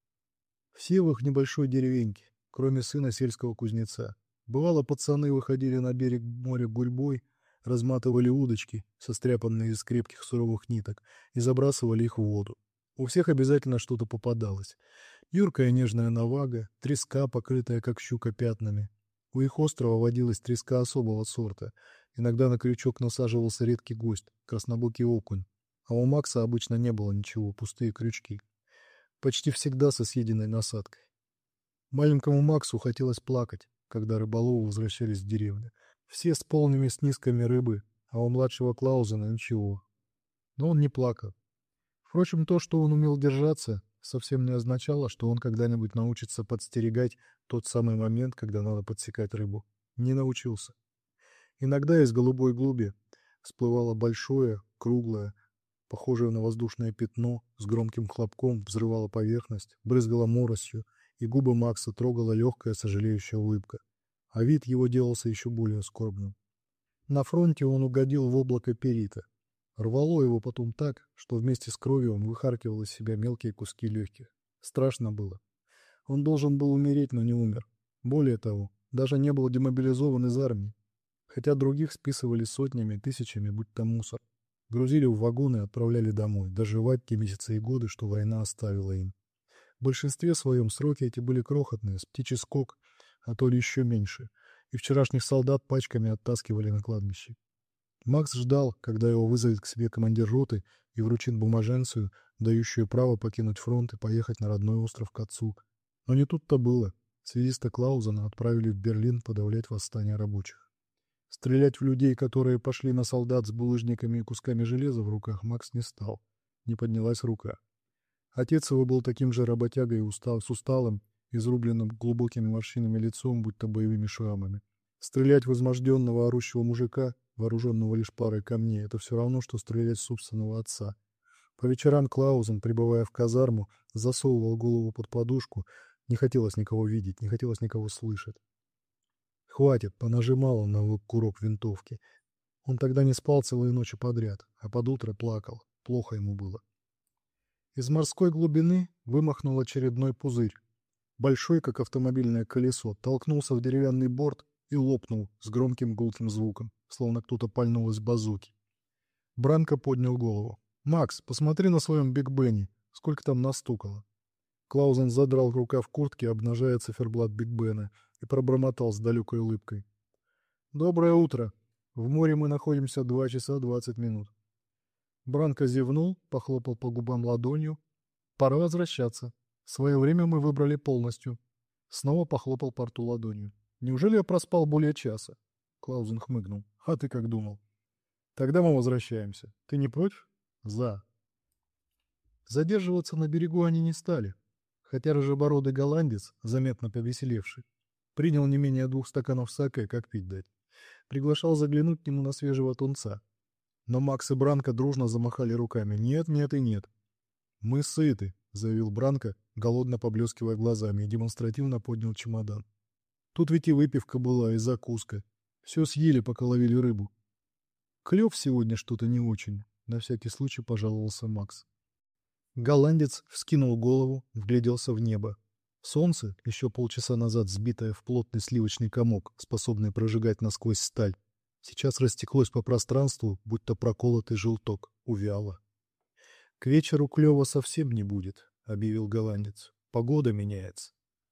Все в их небольшой деревеньке, кроме сына сельского кузнеца. Бывало, пацаны выходили на берег моря гурьбой, разматывали удочки, состряпанные из крепких суровых ниток, и забрасывали их в воду. У всех обязательно что-то попадалось. Юркая нежная навага, треска, покрытая как щука пятнами. У их острова водилась треска особого сорта. Иногда на крючок насаживался редкий гость, краснобокий окунь. А у Макса обычно не было ничего, пустые крючки. Почти всегда со съеденной насадкой. Маленькому Максу хотелось плакать, когда рыболовы возвращались в деревню. Все с полными снисками рыбы, а у младшего Клаузена ничего. Но он не плакал. Впрочем, то, что он умел держаться, совсем не означало, что он когда-нибудь научится подстерегать тот самый момент, когда надо подсекать рыбу. Не научился. Иногда из голубой глуби всплывало большое, круглое, похожее на воздушное пятно, с громким хлопком взрывало поверхность, брызгало моросью, и губы Макса трогала легкая, сожалеющая улыбка. А вид его делался еще более скорбным. На фронте он угодил в облако перита. Рвало его потом так, что вместе с кровью он выхаркивал из себя мелкие куски легких. Страшно было. Он должен был умереть, но не умер. Более того, даже не был демобилизован из армии. Хотя других списывали сотнями, тысячами, будь то мусор. Грузили в вагоны и отправляли домой, доживать те месяцы и годы, что война оставила им. В большинстве своем сроки эти были крохотные, с птичий скок, а то ли еще меньше, и вчерашних солдат пачками оттаскивали на кладбище. Макс ждал, когда его вызовет к себе командир роты и вручит бумаженцию, дающую право покинуть фронт и поехать на родной остров к отцу. Но не тут-то было. Связиста Клаузена отправили в Берлин подавлять восстание рабочих. Стрелять в людей, которые пошли на солдат с булыжниками и кусками железа в руках, Макс не стал. Не поднялась рука. Отец его был таким же работягой и устал, с усталым, изрубленным глубокими морщинами лицом, будто боевыми шрамами. Стрелять в изможденного орущего мужика, вооруженного лишь парой камней, это все равно, что стрелять в собственного отца. По вечерам Клаузен, прибывая в казарму, засовывал голову под подушку. Не хотелось никого видеть, не хотелось никого слышать. Хватит, понажимал он на курок винтовки. Он тогда не спал целые ночи подряд, а под утро плакал. Плохо ему было. Из морской глубины вымахнул очередной пузырь. Большой, как автомобильное колесо, толкнулся в деревянный борт и лопнул с громким гулким звуком, словно кто-то пальнул из базуки. Бранко поднял голову. «Макс, посмотри на своем Биг Бене, сколько там настукало». Клаузен задрал рукав куртки, обнажая циферблат Биг Бена, и пробормотал с далекой улыбкой. «Доброе утро. В море мы находимся два часа двадцать минут». Бранко зевнул, похлопал по губам ладонью. «Пора возвращаться. Свое время мы выбрали полностью». Снова похлопал по рту ладонью. «Неужели я проспал более часа?» Клаузен хмыкнул. «А ты как думал?» «Тогда мы возвращаемся. Ты не против?» «За». Задерживаться на берегу они не стали, хотя рыжебородый голландец, заметно повеселевший, принял не менее двух стаканов саке, как пить дать. Приглашал заглянуть к нему на свежего тунца. Но Макс и Бранко дружно замахали руками. «Нет, нет и нет». «Мы сыты», — заявил Бранко, голодно поблескивая глазами, и демонстративно поднял чемодан. «Тут ведь и выпивка была, и закуска. Все съели, пока ловили рыбу». «Клев сегодня что-то не очень», — на всякий случай пожаловался Макс. Голландец вскинул голову, вгляделся в небо. Солнце, еще полчаса назад сбитое в плотный сливочный комок, способный прожигать насквозь сталь, сейчас растеклось по пространству, будто проколотый желток, увяло. «К вечеру клёва совсем не будет», — объявил голландец. «Погода меняется».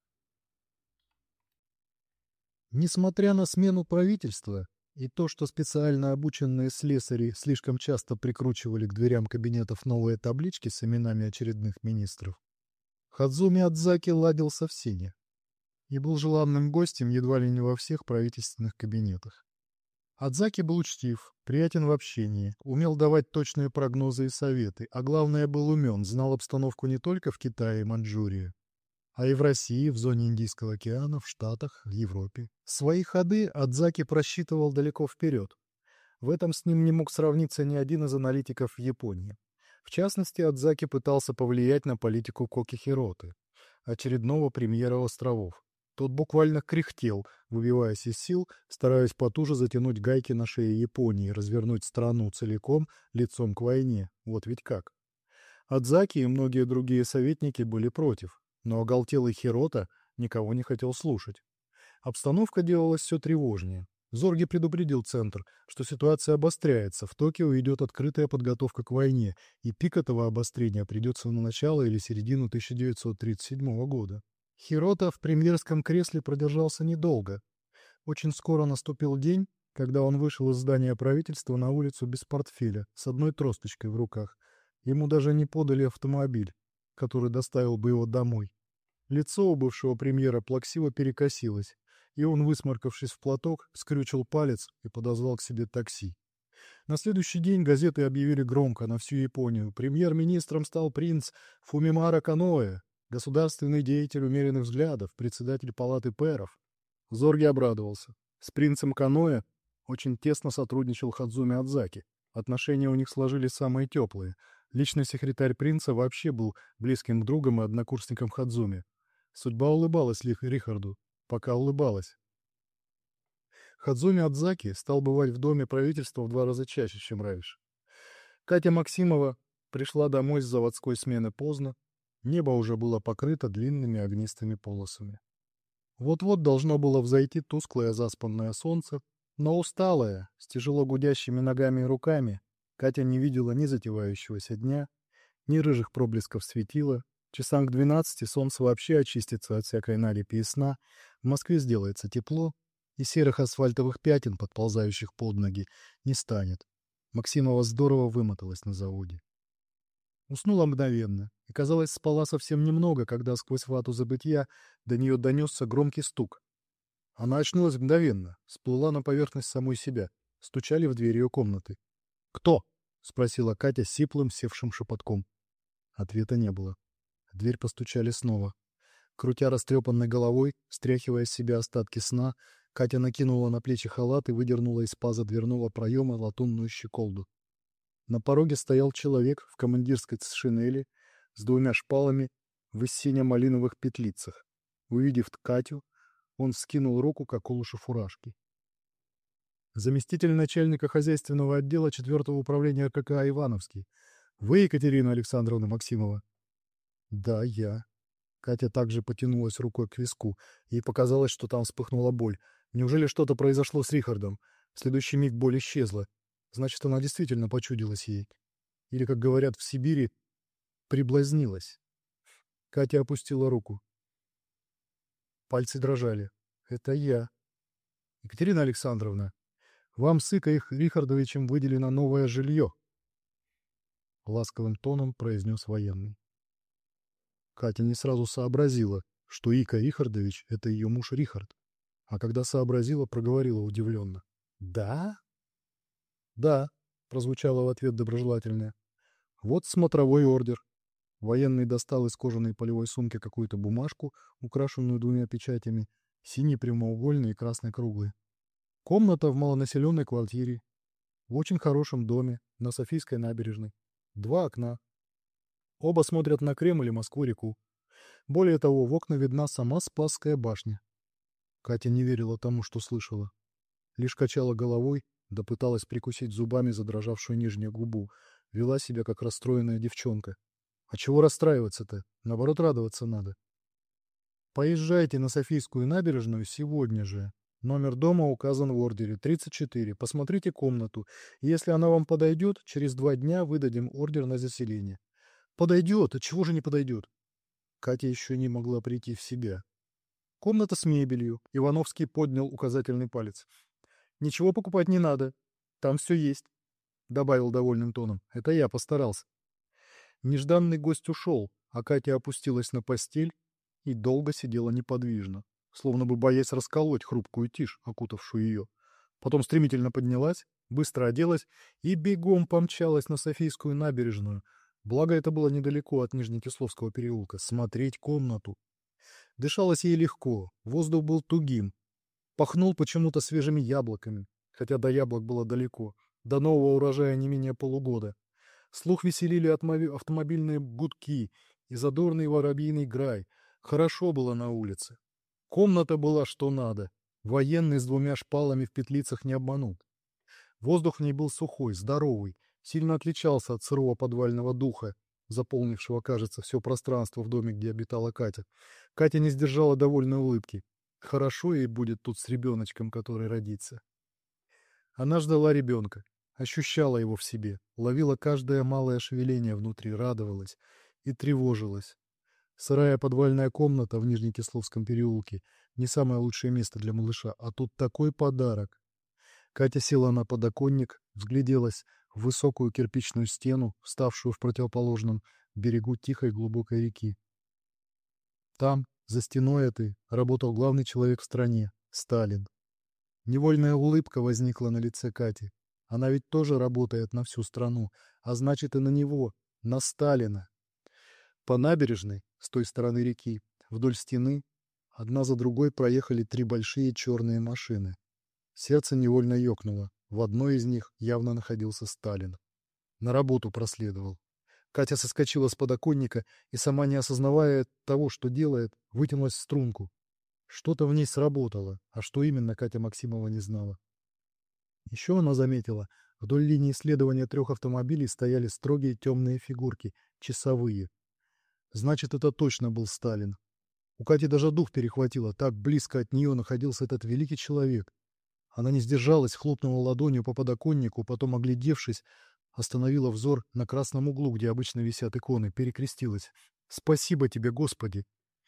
Несмотря на смену правительства и то, что специально обученные слесари слишком часто прикручивали к дверям кабинетов новые таблички с именами очередных министров, Хадзуми Адзаки ладил со всеми и был желанным гостем едва ли не во всех правительственных кабинетах. Адзаки был учтив, приятен в общении, умел давать точные прогнозы и советы, а главное, был умен, знал обстановку не только в Китае и Маньчжурии, а и в России, в зоне Индийского океана, в Штатах, в Европе. Свои ходы Адзаки просчитывал далеко вперед. В этом с ним не мог сравниться ни один из аналитиков в Японии. В частности, Адзаки пытался повлиять на политику Коки Хироты, очередного премьера островов. Тот буквально кряхтел, выбиваясь из сил, стараясь потуже затянуть гайки на шее Японии, развернуть страну целиком лицом к войне. Вот ведь как. Адзаки и многие другие советники были против, но оголтелый Хирота никого не хотел слушать. Обстановка делалась все тревожнее. Зорги предупредил Центр, что ситуация обостряется, в Токио идет открытая подготовка к войне, и пик этого обострения придется на начало или середину тысяча девятьсот тридцать седьмого года. Хирота в премьерском кресле продержался недолго. Очень скоро наступил день, когда он вышел из здания правительства на улицу без портфеля, с одной тросточкой в руках. Ему даже не подали автомобиль, который доставил бы его домой. Лицо у бывшего премьера плаксиво перекосилось, и он, высморкавшись в платок, скрючил палец и подозвал к себе такси. На следующий день газеты объявили громко на всю Японию: премьер-министром стал принц Фумимара Каноэ, государственный деятель умеренных взглядов, председатель палаты пэров. Зорги обрадовался. С принцем Каноэ очень тесно сотрудничал Хадзуми Адзаки. Отношения у них сложились самые теплые. Личный секретарь принца вообще был близким другом и однокурсником Хадзуми. Судьба улыбалась Рихарду, пока улыбалась. Хадзуми Адзаки стал бывать в доме правительства в два раза чаще, чем раньше. Катя Максимова пришла домой с заводской смены поздно. Небо уже было покрыто длинными огнистыми полосами. Вот-вот должно было взойти тусклое заспанное солнце, но усталая, с тяжело гудящими ногами и руками, Катя не видела ни затевающегося дня, ни рыжих проблесков светила. Часам к двенадцати солнце вообще очистится от всякой налипи и сна, в Москве сделается тепло, и серых асфальтовых пятен, подползающих под ноги, не станет. Максимова здорово вымоталась на заводе. Уснула мгновенно, и, казалось, спала совсем немного, когда сквозь вату забытья до нее донесся громкий стук. Она очнулась мгновенно, всплыла на поверхность самой себя. Стучали в дверь ее комнаты. «Кто?» — спросила Катя сиплым, севшим шепотком. Ответа не было. В дверь постучали снова. Крутя растрепанной головой, стряхивая с себя остатки сна, Катя накинула на плечи халат и выдернула из паза дверного проема латунную щеколду. На пороге стоял человек в командирской шинели с двумя шпалами в сине-малиновых петлицах. Увидев Катю, он вскинул руку к околышу фуражки. Заместитель начальника хозяйственного отдела четвертого управления РККА Ивановский. Вы Екатерина Александровна Максимова? Да, я. Катя также потянулась рукой к виску. Ей показалось, что там вспыхнула боль. Неужели что-то произошло с Рихардом? В следующий миг боль исчезла. Значит, она действительно почудилась ей. Или, как говорят в Сибири, приблазнилась. Катя опустила руку. Пальцы дрожали. Это я. Екатерина Александровна, вам с Икой Рихардовичем выделено новое жилье. — ласковым тоном произнес военный. Катя не сразу сообразила, что Ика Рихардович — это ее муж Рихард. А когда сообразила, проговорила удивленно. «Да?» «Да», — прозвучало в ответ доброжелательное. «Вот смотровой ордер». Военный достал из кожаной полевой сумки какую-то бумажку, украшенную двумя печатями, синий прямоугольный и красный круглый. «Комната в малонаселенной квартире. В очень хорошем доме, на Софийской набережной. Два окна. Оба смотрят на Кремль и Москву-реку. Более того, в окна видна сама Спасская башня». Катя не верила тому, что слышала. Лишь качала головой, да пыталась прикусить зубами задрожавшую нижнюю губу, вела себя как расстроенная девчонка. А чего расстраиваться-то? Наоборот, радоваться надо. Поезжайте на Софийскую набережную сегодня же. Номер дома указан в ордере, тридцать четыре. Посмотрите комнату. Если она вам подойдет, через два дня выдадим ордер на заселение. Подойдет, а чего же не подойдет? Катя еще не могла прийти в себя. Комната с мебелью. Ивановский поднял указательный палец. Ничего покупать не надо. Там все есть, добавил довольным тоном. Это я постарался. Нежданный гость ушел, а Катя опустилась на постель и долго сидела неподвижно, словно бы боясь расколоть хрупкую тишь, окутавшую ее. Потом стремительно поднялась, быстро оделась и бегом помчалась на Софийскую набережную, благо это было недалеко от Нижнекисловского переулка, смотреть комнату. Дышалось ей легко, воздух был тугим, пахнул почему-то свежими яблоками, хотя до яблок было далеко, до нового урожая не менее полугода. Слух веселили автомобильные гудки и задорный воробьиный грай. Хорошо было на улице. Комната была что надо. Военный с двумя шпалами в петлицах не обманул. Воздух в ней был сухой, здоровый, сильно отличался от сырого подвального духа, заполнившего, кажется, все пространство в доме, где обитала Катя. Катя не сдержала довольной улыбки. Хорошо ей будет тут с ребеночком, который родится. Она ждала ребенка. Ощущала его в себе, ловила каждое малое шевеление внутри, радовалась и тревожилась. Сырая подвальная комната в Нижнекисловском переулке — не самое лучшее место для малыша, а тут такой подарок. Катя села на подоконник, взгляделась в высокую кирпичную стену, вставшую в противоположном берегу тихой глубокой реки. Там, за стеной этой, работал главный человек в стране — Сталин. Невольная улыбка возникла на лице Кати. Она ведь тоже работает на всю страну, а значит и на него, на Сталина. По набережной, с той стороны реки, вдоль стены, одна за другой проехали три большие черные машины. Сердце невольно ёкнуло. В одной из них явно находился Сталин. На работу проследовал. Катя соскочила с подоконника и, сама не осознавая того, что делает, вытянулась в струнку. Что-то в ней сработало, а что именно, Катя Максимова не знала. Еще она заметила, вдоль линии следования трех автомобилей стояли строгие темные фигурки, часовые. Значит, это точно был Сталин. У Кати даже дух перехватило, так близко от нее находился этот великий человек. Она не сдержалась, хлопнула ладонью по подоконнику, потом, оглядевшись, остановила взор на красном углу, где обычно висят иконы, перекрестилась. «Спасибо тебе, Господи!»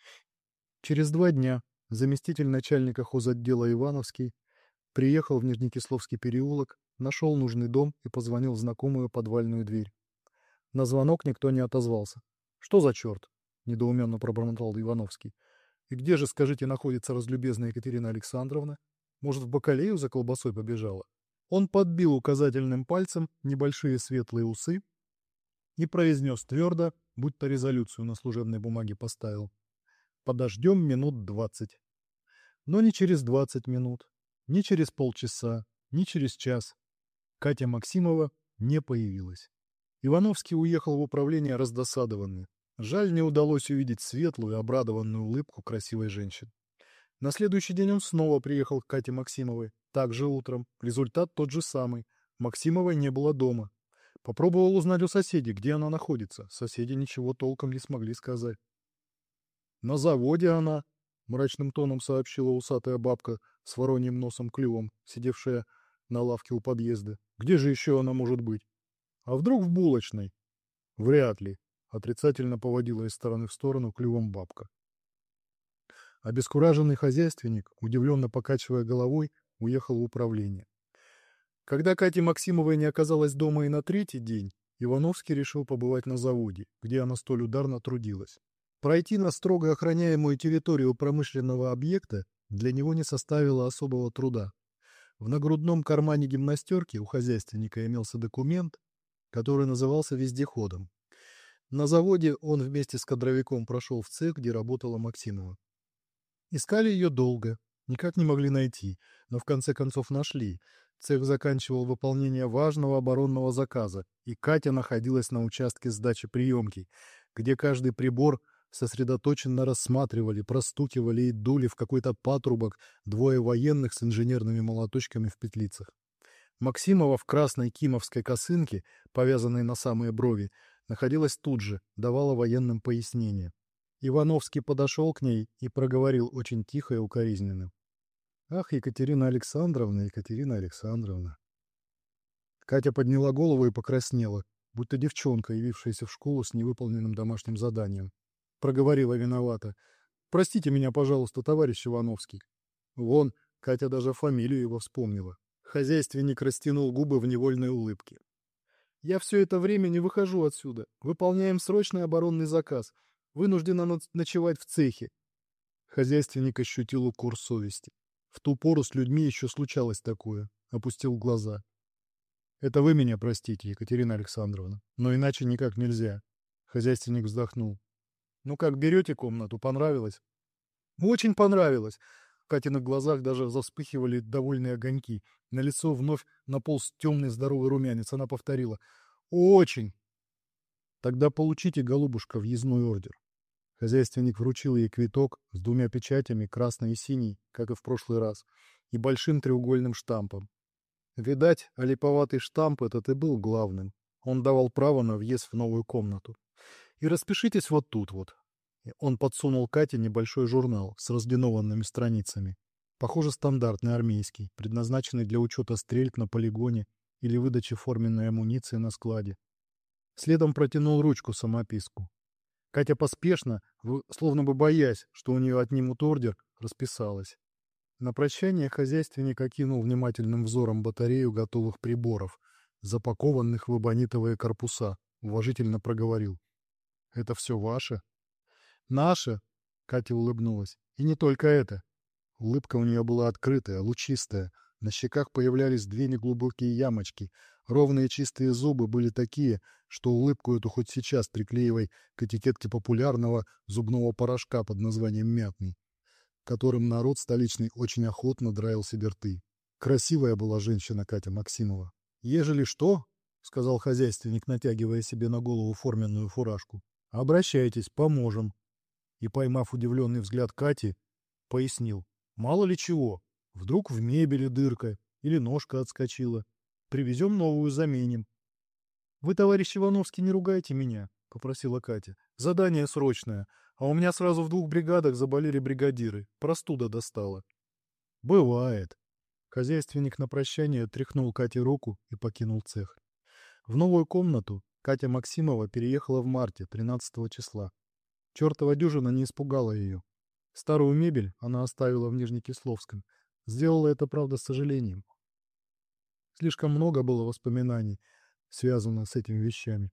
Через два дня заместитель начальника хозотдела Ивановский приехал в Нижнекисловский переулок, нашел нужный дом и позвонил в знакомую подвальную дверь. На звонок никто не отозвался. «Что за черт?» — недоуменно пробормотал Ивановский. «И где же, скажите, находится разлюбезная Екатерина Александровна? Может, в Бакалею за колбасой побежала?» Он подбил указательным пальцем небольшие светлые усы и произнес твердо, будто резолюцию на служебной бумаге поставил: «Подождем минут двадцать». Но не через двадцать минут, ни через полчаса, ни через час Катя Максимова не появилась. Ивановский уехал в управление раздосадованный. Жаль, не удалось увидеть светлую, обрадованную улыбку красивой женщины. На следующий день он снова приехал к Кате Максимовой, также утром. Результат тот же самый. Максимовой не было дома. Попробовал узнать у соседей, где она находится. Соседи ничего толком не смогли сказать. «На заводе она», — мрачным тоном сообщила усатая бабка с вороньим носом-клювом, сидевшая на лавке у подъезда. «Где же еще она может быть? А вдруг в булочной?» «Вряд ли», — отрицательно поводила из стороны в сторону клювом бабка. Обескураженный хозяйственник, удивленно покачивая головой, уехал в управление. Когда Кати Максимовой не оказалось дома и на третий день, Ивановский решил побывать на заводе, где она столь ударно трудилась. Пройти на строго охраняемую территорию промышленного объекта для него не составило особого труда. В нагрудном кармане гимнастерки у хозяйственника имелся документ, который назывался вездеходом. На заводе он вместе с кадровиком прошел в цех, где работала Максимова. Искали ее долго, никак не могли найти, но в конце концов нашли. Цех заканчивал выполнение важного оборонного заказа, и Катя находилась на участке сдачи приемки, где каждый прибор сосредоточенно рассматривали, простукивали и дули в какой-то патрубок двое военных с инженерными молоточками в петлицах. Максимова в красной кимовской косынке, повязанной на самые брови, находилась тут же, давала военным пояснения. Ивановский подошел к ней и проговорил очень тихо и укоризненно: «Ах, Екатерина Александровна, Екатерина Александровна!» Катя подняла голову и покраснела, будто девчонка, явившаяся в школу с невыполненным домашним заданием. Проговорила виновата: «Простите меня, пожалуйста, товарищ Ивановский». Вон, Катя даже фамилию его вспомнила. Хозяйственник растянул губы в невольной улыбке. «Я все это время не выхожу отсюда. Выполняем срочный оборонный заказ. Вынуждена ночевать в цехе». Хозяйственник ощутил укор совести. В ту пору с людьми еще случалось такое. Опустил глаза. «Это вы меня простите, Екатерина Александровна, но иначе никак нельзя». Хозяйственник вздохнул. «Ну как, берете комнату? Понравилось?» «Очень понравилось». В Катиных глазах даже завспыхивали довольные огоньки. На лицо вновь наполз темный здоровый румянец. Она повторила: «Очень!» «Тогда получите, голубушка, въездной ордер». Хозяйственник вручил ей квиток с двумя печатями, красной и синей, как и в прошлый раз, и большим треугольным штампом. Видать, олиповатый штамп этот и был главным. Он давал право на въезд в новую комнату. «И распишитесь вот тут вот». Он подсунул Кате небольшой журнал с разлинованными страницами. Похоже, стандартный армейский, предназначенный для учета стрельб на полигоне или выдачи форменной амуниции на складе. Следом протянул ручку-самописку. Катя поспешно, словно бы боясь, что у нее отнимут ордер, расписалась. На прощание хозяйственник окинул внимательным взором батарею готовых приборов, запакованных в эбонитовые корпуса, уважительно проговорил: «Это все ваше?» «Наше», — Катя улыбнулась. «И не только это». Улыбка у нее была открытая, лучистая. На щеках появлялись две неглубокие ямочки. Ровные чистые зубы были такие, что улыбку эту хоть сейчас приклеивай к этикетке популярного зубного порошка под названием «Мятный», которым народ столичный очень охотно драил себе рты. Красивая была женщина Катя Максимова. «Ежели что, — сказал хозяйственник, натягивая себе на голову форменную фуражку, — обращайтесь, поможем». И, поймав удивленный взгляд Кати, пояснил: «Мало ли чего, вдруг в мебели дырка или ножка отскочила. Привезем новую, заменим». «Вы, товарищ Ивановский, не ругайте меня», — попросила Катя. «Задание срочное, а у меня сразу в двух бригадах заболели бригадиры. Простуда достала». «Бывает». Хозяйственник на прощание тряхнул Кате руку и покинул цех. В новую комнату Катя Максимова переехала в марте, тринадцатого числа. Чертова дюжина не испугала ее. Старую мебель она оставила в Нижнекисловском. Сделала это, правда, с сожалением. Слишком много было воспоминаний, связанных с этими вещами.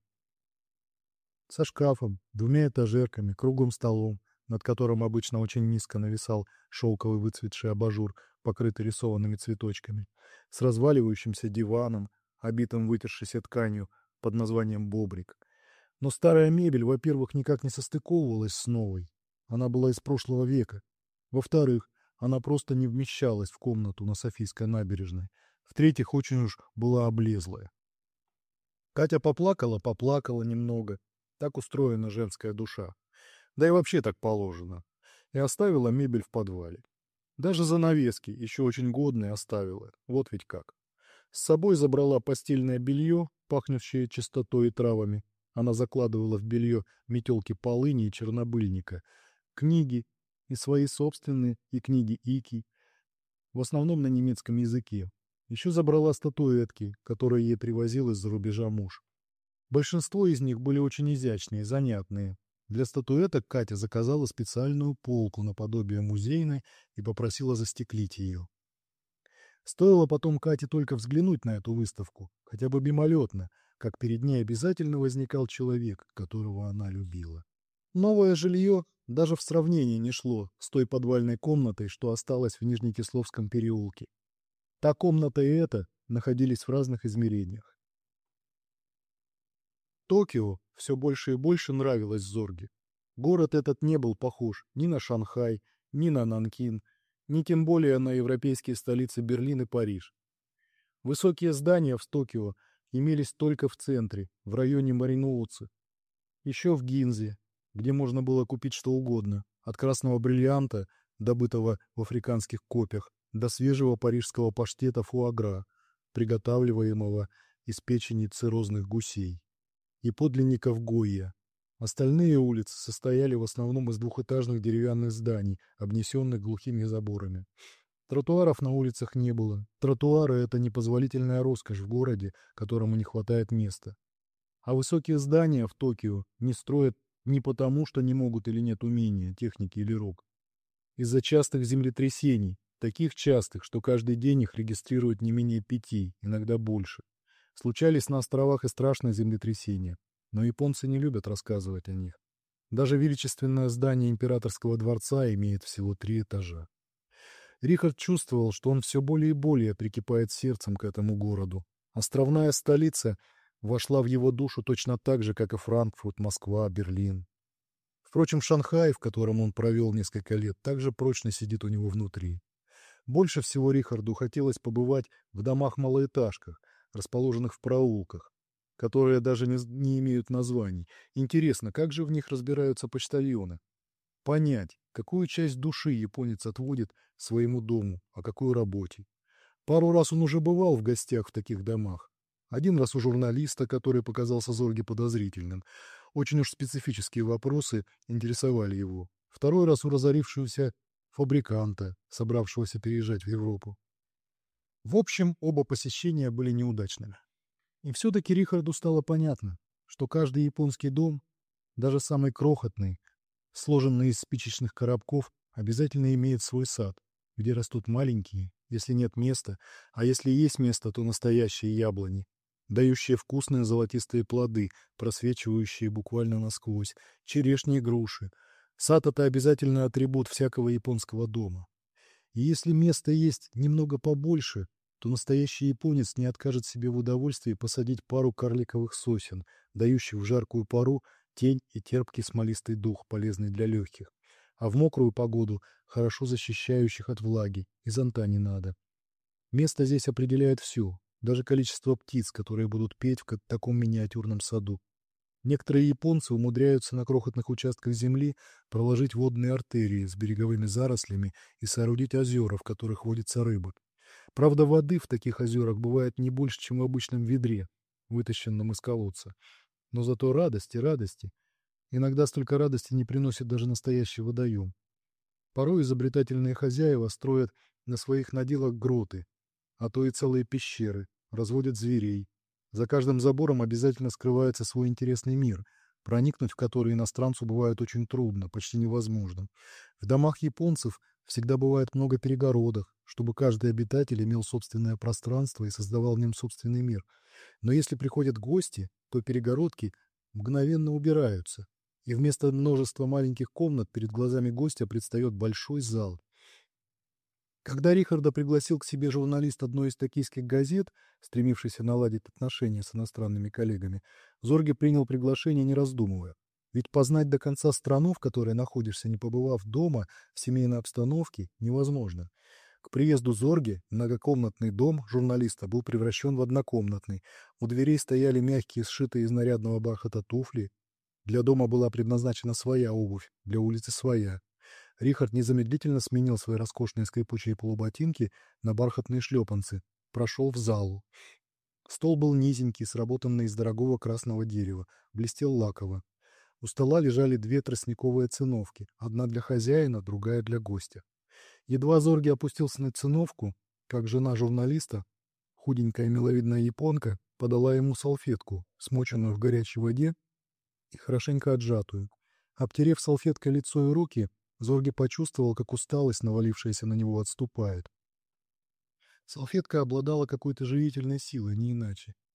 Со шкафом, двумя этажерками, круглым столом, над которым обычно очень низко нависал шелковый выцветший абажур, покрытый рисованными цветочками, с разваливающимся диваном, обитым вытершейся тканью под названием «бобрик». Но старая мебель, во-первых, никак не состыковывалась с новой. Она была из прошлого века. Во-вторых, она просто не вмещалась в комнату на Софийской набережной. В-третьих, очень уж была облезлая. Катя поплакала, поплакала немного. Так устроена женская душа. Да и вообще так положено. И оставила мебель в подвале. Даже занавески, еще очень годные, оставила. Вот ведь как. С собой забрала постельное белье, пахнущее чистотой и травами. Она закладывала в белье метелки полыни и чернобыльника, книги, и свои собственные, и книги Ики, в основном на немецком языке. Еще забрала статуэтки, которые ей привозил из-за рубежа муж. Большинство из них были очень изящные, занятные. Для статуэток Катя заказала специальную полку наподобие музейной и попросила застеклить ее. Стоило потом Кате только взглянуть на эту выставку, хотя бы мимолетно, как перед ней обязательно возникал человек, которого она любила. Новое жилье даже в сравнении не шло с той подвальной комнатой, что осталась в Нижнекисловском переулке. Та комната и эта находились в разных измерениях. Токио все больше и больше нравилось Зорге. Город этот не был похож ни на Шанхай, ни на Нанкин, ни тем более на европейские столицы Берлин и Париж. Высокие здания в Токио имелись только в центре, в районе Маринуоцу, еще в Гинзе, где можно было купить что угодно, от красного бриллианта, добытого в африканских копьях, до свежего парижского паштета фуагра, приготавливаемого из печени циррозных гусей, и подлинников Гойя. Остальные улицы состояли в основном из двухэтажных деревянных зданий, обнесенных глухими заборами. Тротуаров на улицах не было. Тротуары — это непозволительная роскошь в городе, которому не хватает места. А высокие здания в Токио не строят не потому, что не могут или нет умения, техники или рук. Из-за частых землетрясений, таких частых, что каждый день их регистрируют не менее пяти, иногда больше. Случались на островах и страшные землетрясения, но японцы не любят рассказывать о них. Даже величественное здание императорского дворца имеет всего три этажа. Рихард чувствовал, что он все более и более прикипает сердцем к этому городу. Островная столица вошла в его душу точно так же, как и Франкфурт, Москва, Берлин. Впрочем, Шанхай, в котором он провел несколько лет, также прочно сидит у него внутри. Больше всего Рихарду хотелось побывать в домах-малоэтажках, расположенных в проулках, которые даже не, не имеют названий. Интересно, как же в них разбираются почтальоны? Понять, какую часть души японец отводит своему дому, а какую работе. Пару раз он уже бывал в гостях в таких домах. Один раз у журналиста, который показался Зорге подозрительным. Очень уж специфические вопросы интересовали его. Второй раз у разорившегося фабриканта, собравшегося переезжать в Европу. В общем, оба посещения были неудачными. И все-таки Рихарду стало понятно, что каждый японский дом, даже самый крохотный, сложенный из спичечных коробков, обязательно имеет свой сад, где растут маленькие, если нет места, а если есть место, то настоящие яблони, дающие вкусные золотистые плоды, просвечивающие буквально насквозь, черешни и груши. Сад — это обязательный атрибут всякого японского дома. И если место есть немного побольше, то настоящий японец не откажет себе в удовольствии посадить пару карликовых сосен, дающих в жаркую пару тень и терпкий смолистый дух, полезный для легких, а в мокрую погоду хорошо защищающих от влаги, и зонта не надо. Место здесь определяет все, даже количество птиц, которые будут петь в таком миниатюрном саду. Некоторые японцы умудряются на крохотных участках земли проложить водные артерии с береговыми зарослями и соорудить озера, в которых водится рыба. Правда, воды в таких озерах бывает не больше, чем в обычном ведре, вытащенном из колодца. Но зато радости, радости. Иногда столько радости не приносит даже настоящий водоем. Порой изобретательные хозяева строят на своих наделах гроты, а то и целые пещеры, разводят зверей. За каждым забором обязательно скрывается свой интересный мир, проникнуть в который иностранцу бывает очень трудно, почти невозможно. В домах японцев всегда бывает много перегородок, чтобы каждый обитатель имел собственное пространство и создавал в нем собственный мир. Но если приходят гости, то перегородки мгновенно убираются, и вместо множества маленьких комнат перед глазами гостя предстает большой зал. Когда Рихарда пригласил к себе журналист одной из токийских газет, стремившийся наладить отношения с иностранными коллегами, Зорге принял приглашение, не раздумывая. Ведь познать до конца страну, в которой находишься, не побывав дома, в семейной обстановке, невозможно. К приезду Зорге многокомнатный дом журналиста был превращен в однокомнатный. У дверей стояли мягкие, сшитые из нарядного бархата туфли. Для дома была предназначена своя обувь, для улицы своя. Рихард незамедлительно сменил свои роскошные скрипучие полуботинки на бархатные шлепанцы, прошел в залу. Стол был низенький, сработанный из дорогого красного дерева, блестел лаково. У стола лежали две тростниковые циновки, одна для хозяина, другая для гостя. Едва Зорге опустился на циновку, как жена журналиста, худенькая миловидная японка, подала ему салфетку, смоченную в горячей воде и хорошенько отжатую. Обтерев салфеткой лицо и руки, Зорге почувствовал, как усталость, навалившаяся на него, отступает. Салфетка обладала какой-то живительной силой, не иначе.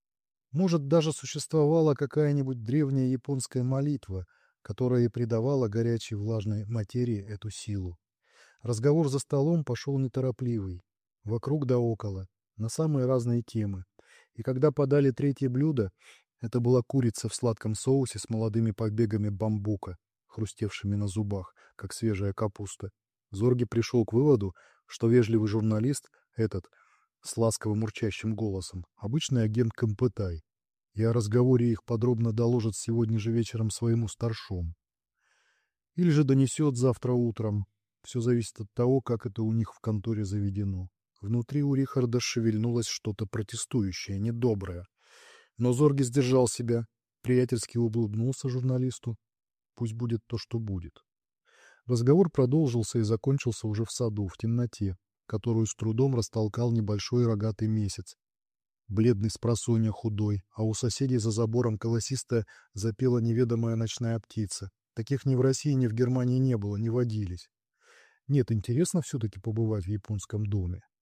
Может, даже существовала какая-нибудь древняя японская молитва, которая и придавала горячей влажной материи эту силу. Разговор за столом пошел неторопливый, вокруг да около, на самые разные темы. И когда подали третье блюдо, это была курица в сладком соусе с молодыми побегами бамбука, хрустевшими на зубах, как свежая капуста, Зорги пришел к выводу, что вежливый журналист, этот, с ласковым урчащим голосом, обычный агент Кампытай, и о разговоре их подробно доложит сегодня же вечером своему старшому. Или же донесет завтра утром. Все зависит от того, как это у них в конторе заведено. Внутри у Рихарда шевельнулось что-то протестующее, недоброе. Но Зорги сдержал себя, приятельски улыбнулся журналисту. Пусть будет то, что будет. Разговор продолжился и закончился уже в саду, в темноте, которую с трудом растолкал небольшой рогатый месяц. Бледный спросонья худой, а у соседей за забором колосисто запела неведомая ночная птица. Таких ни в России, ни в Германии не было, не водились. Нет, интересно все-таки побывать в японском доме.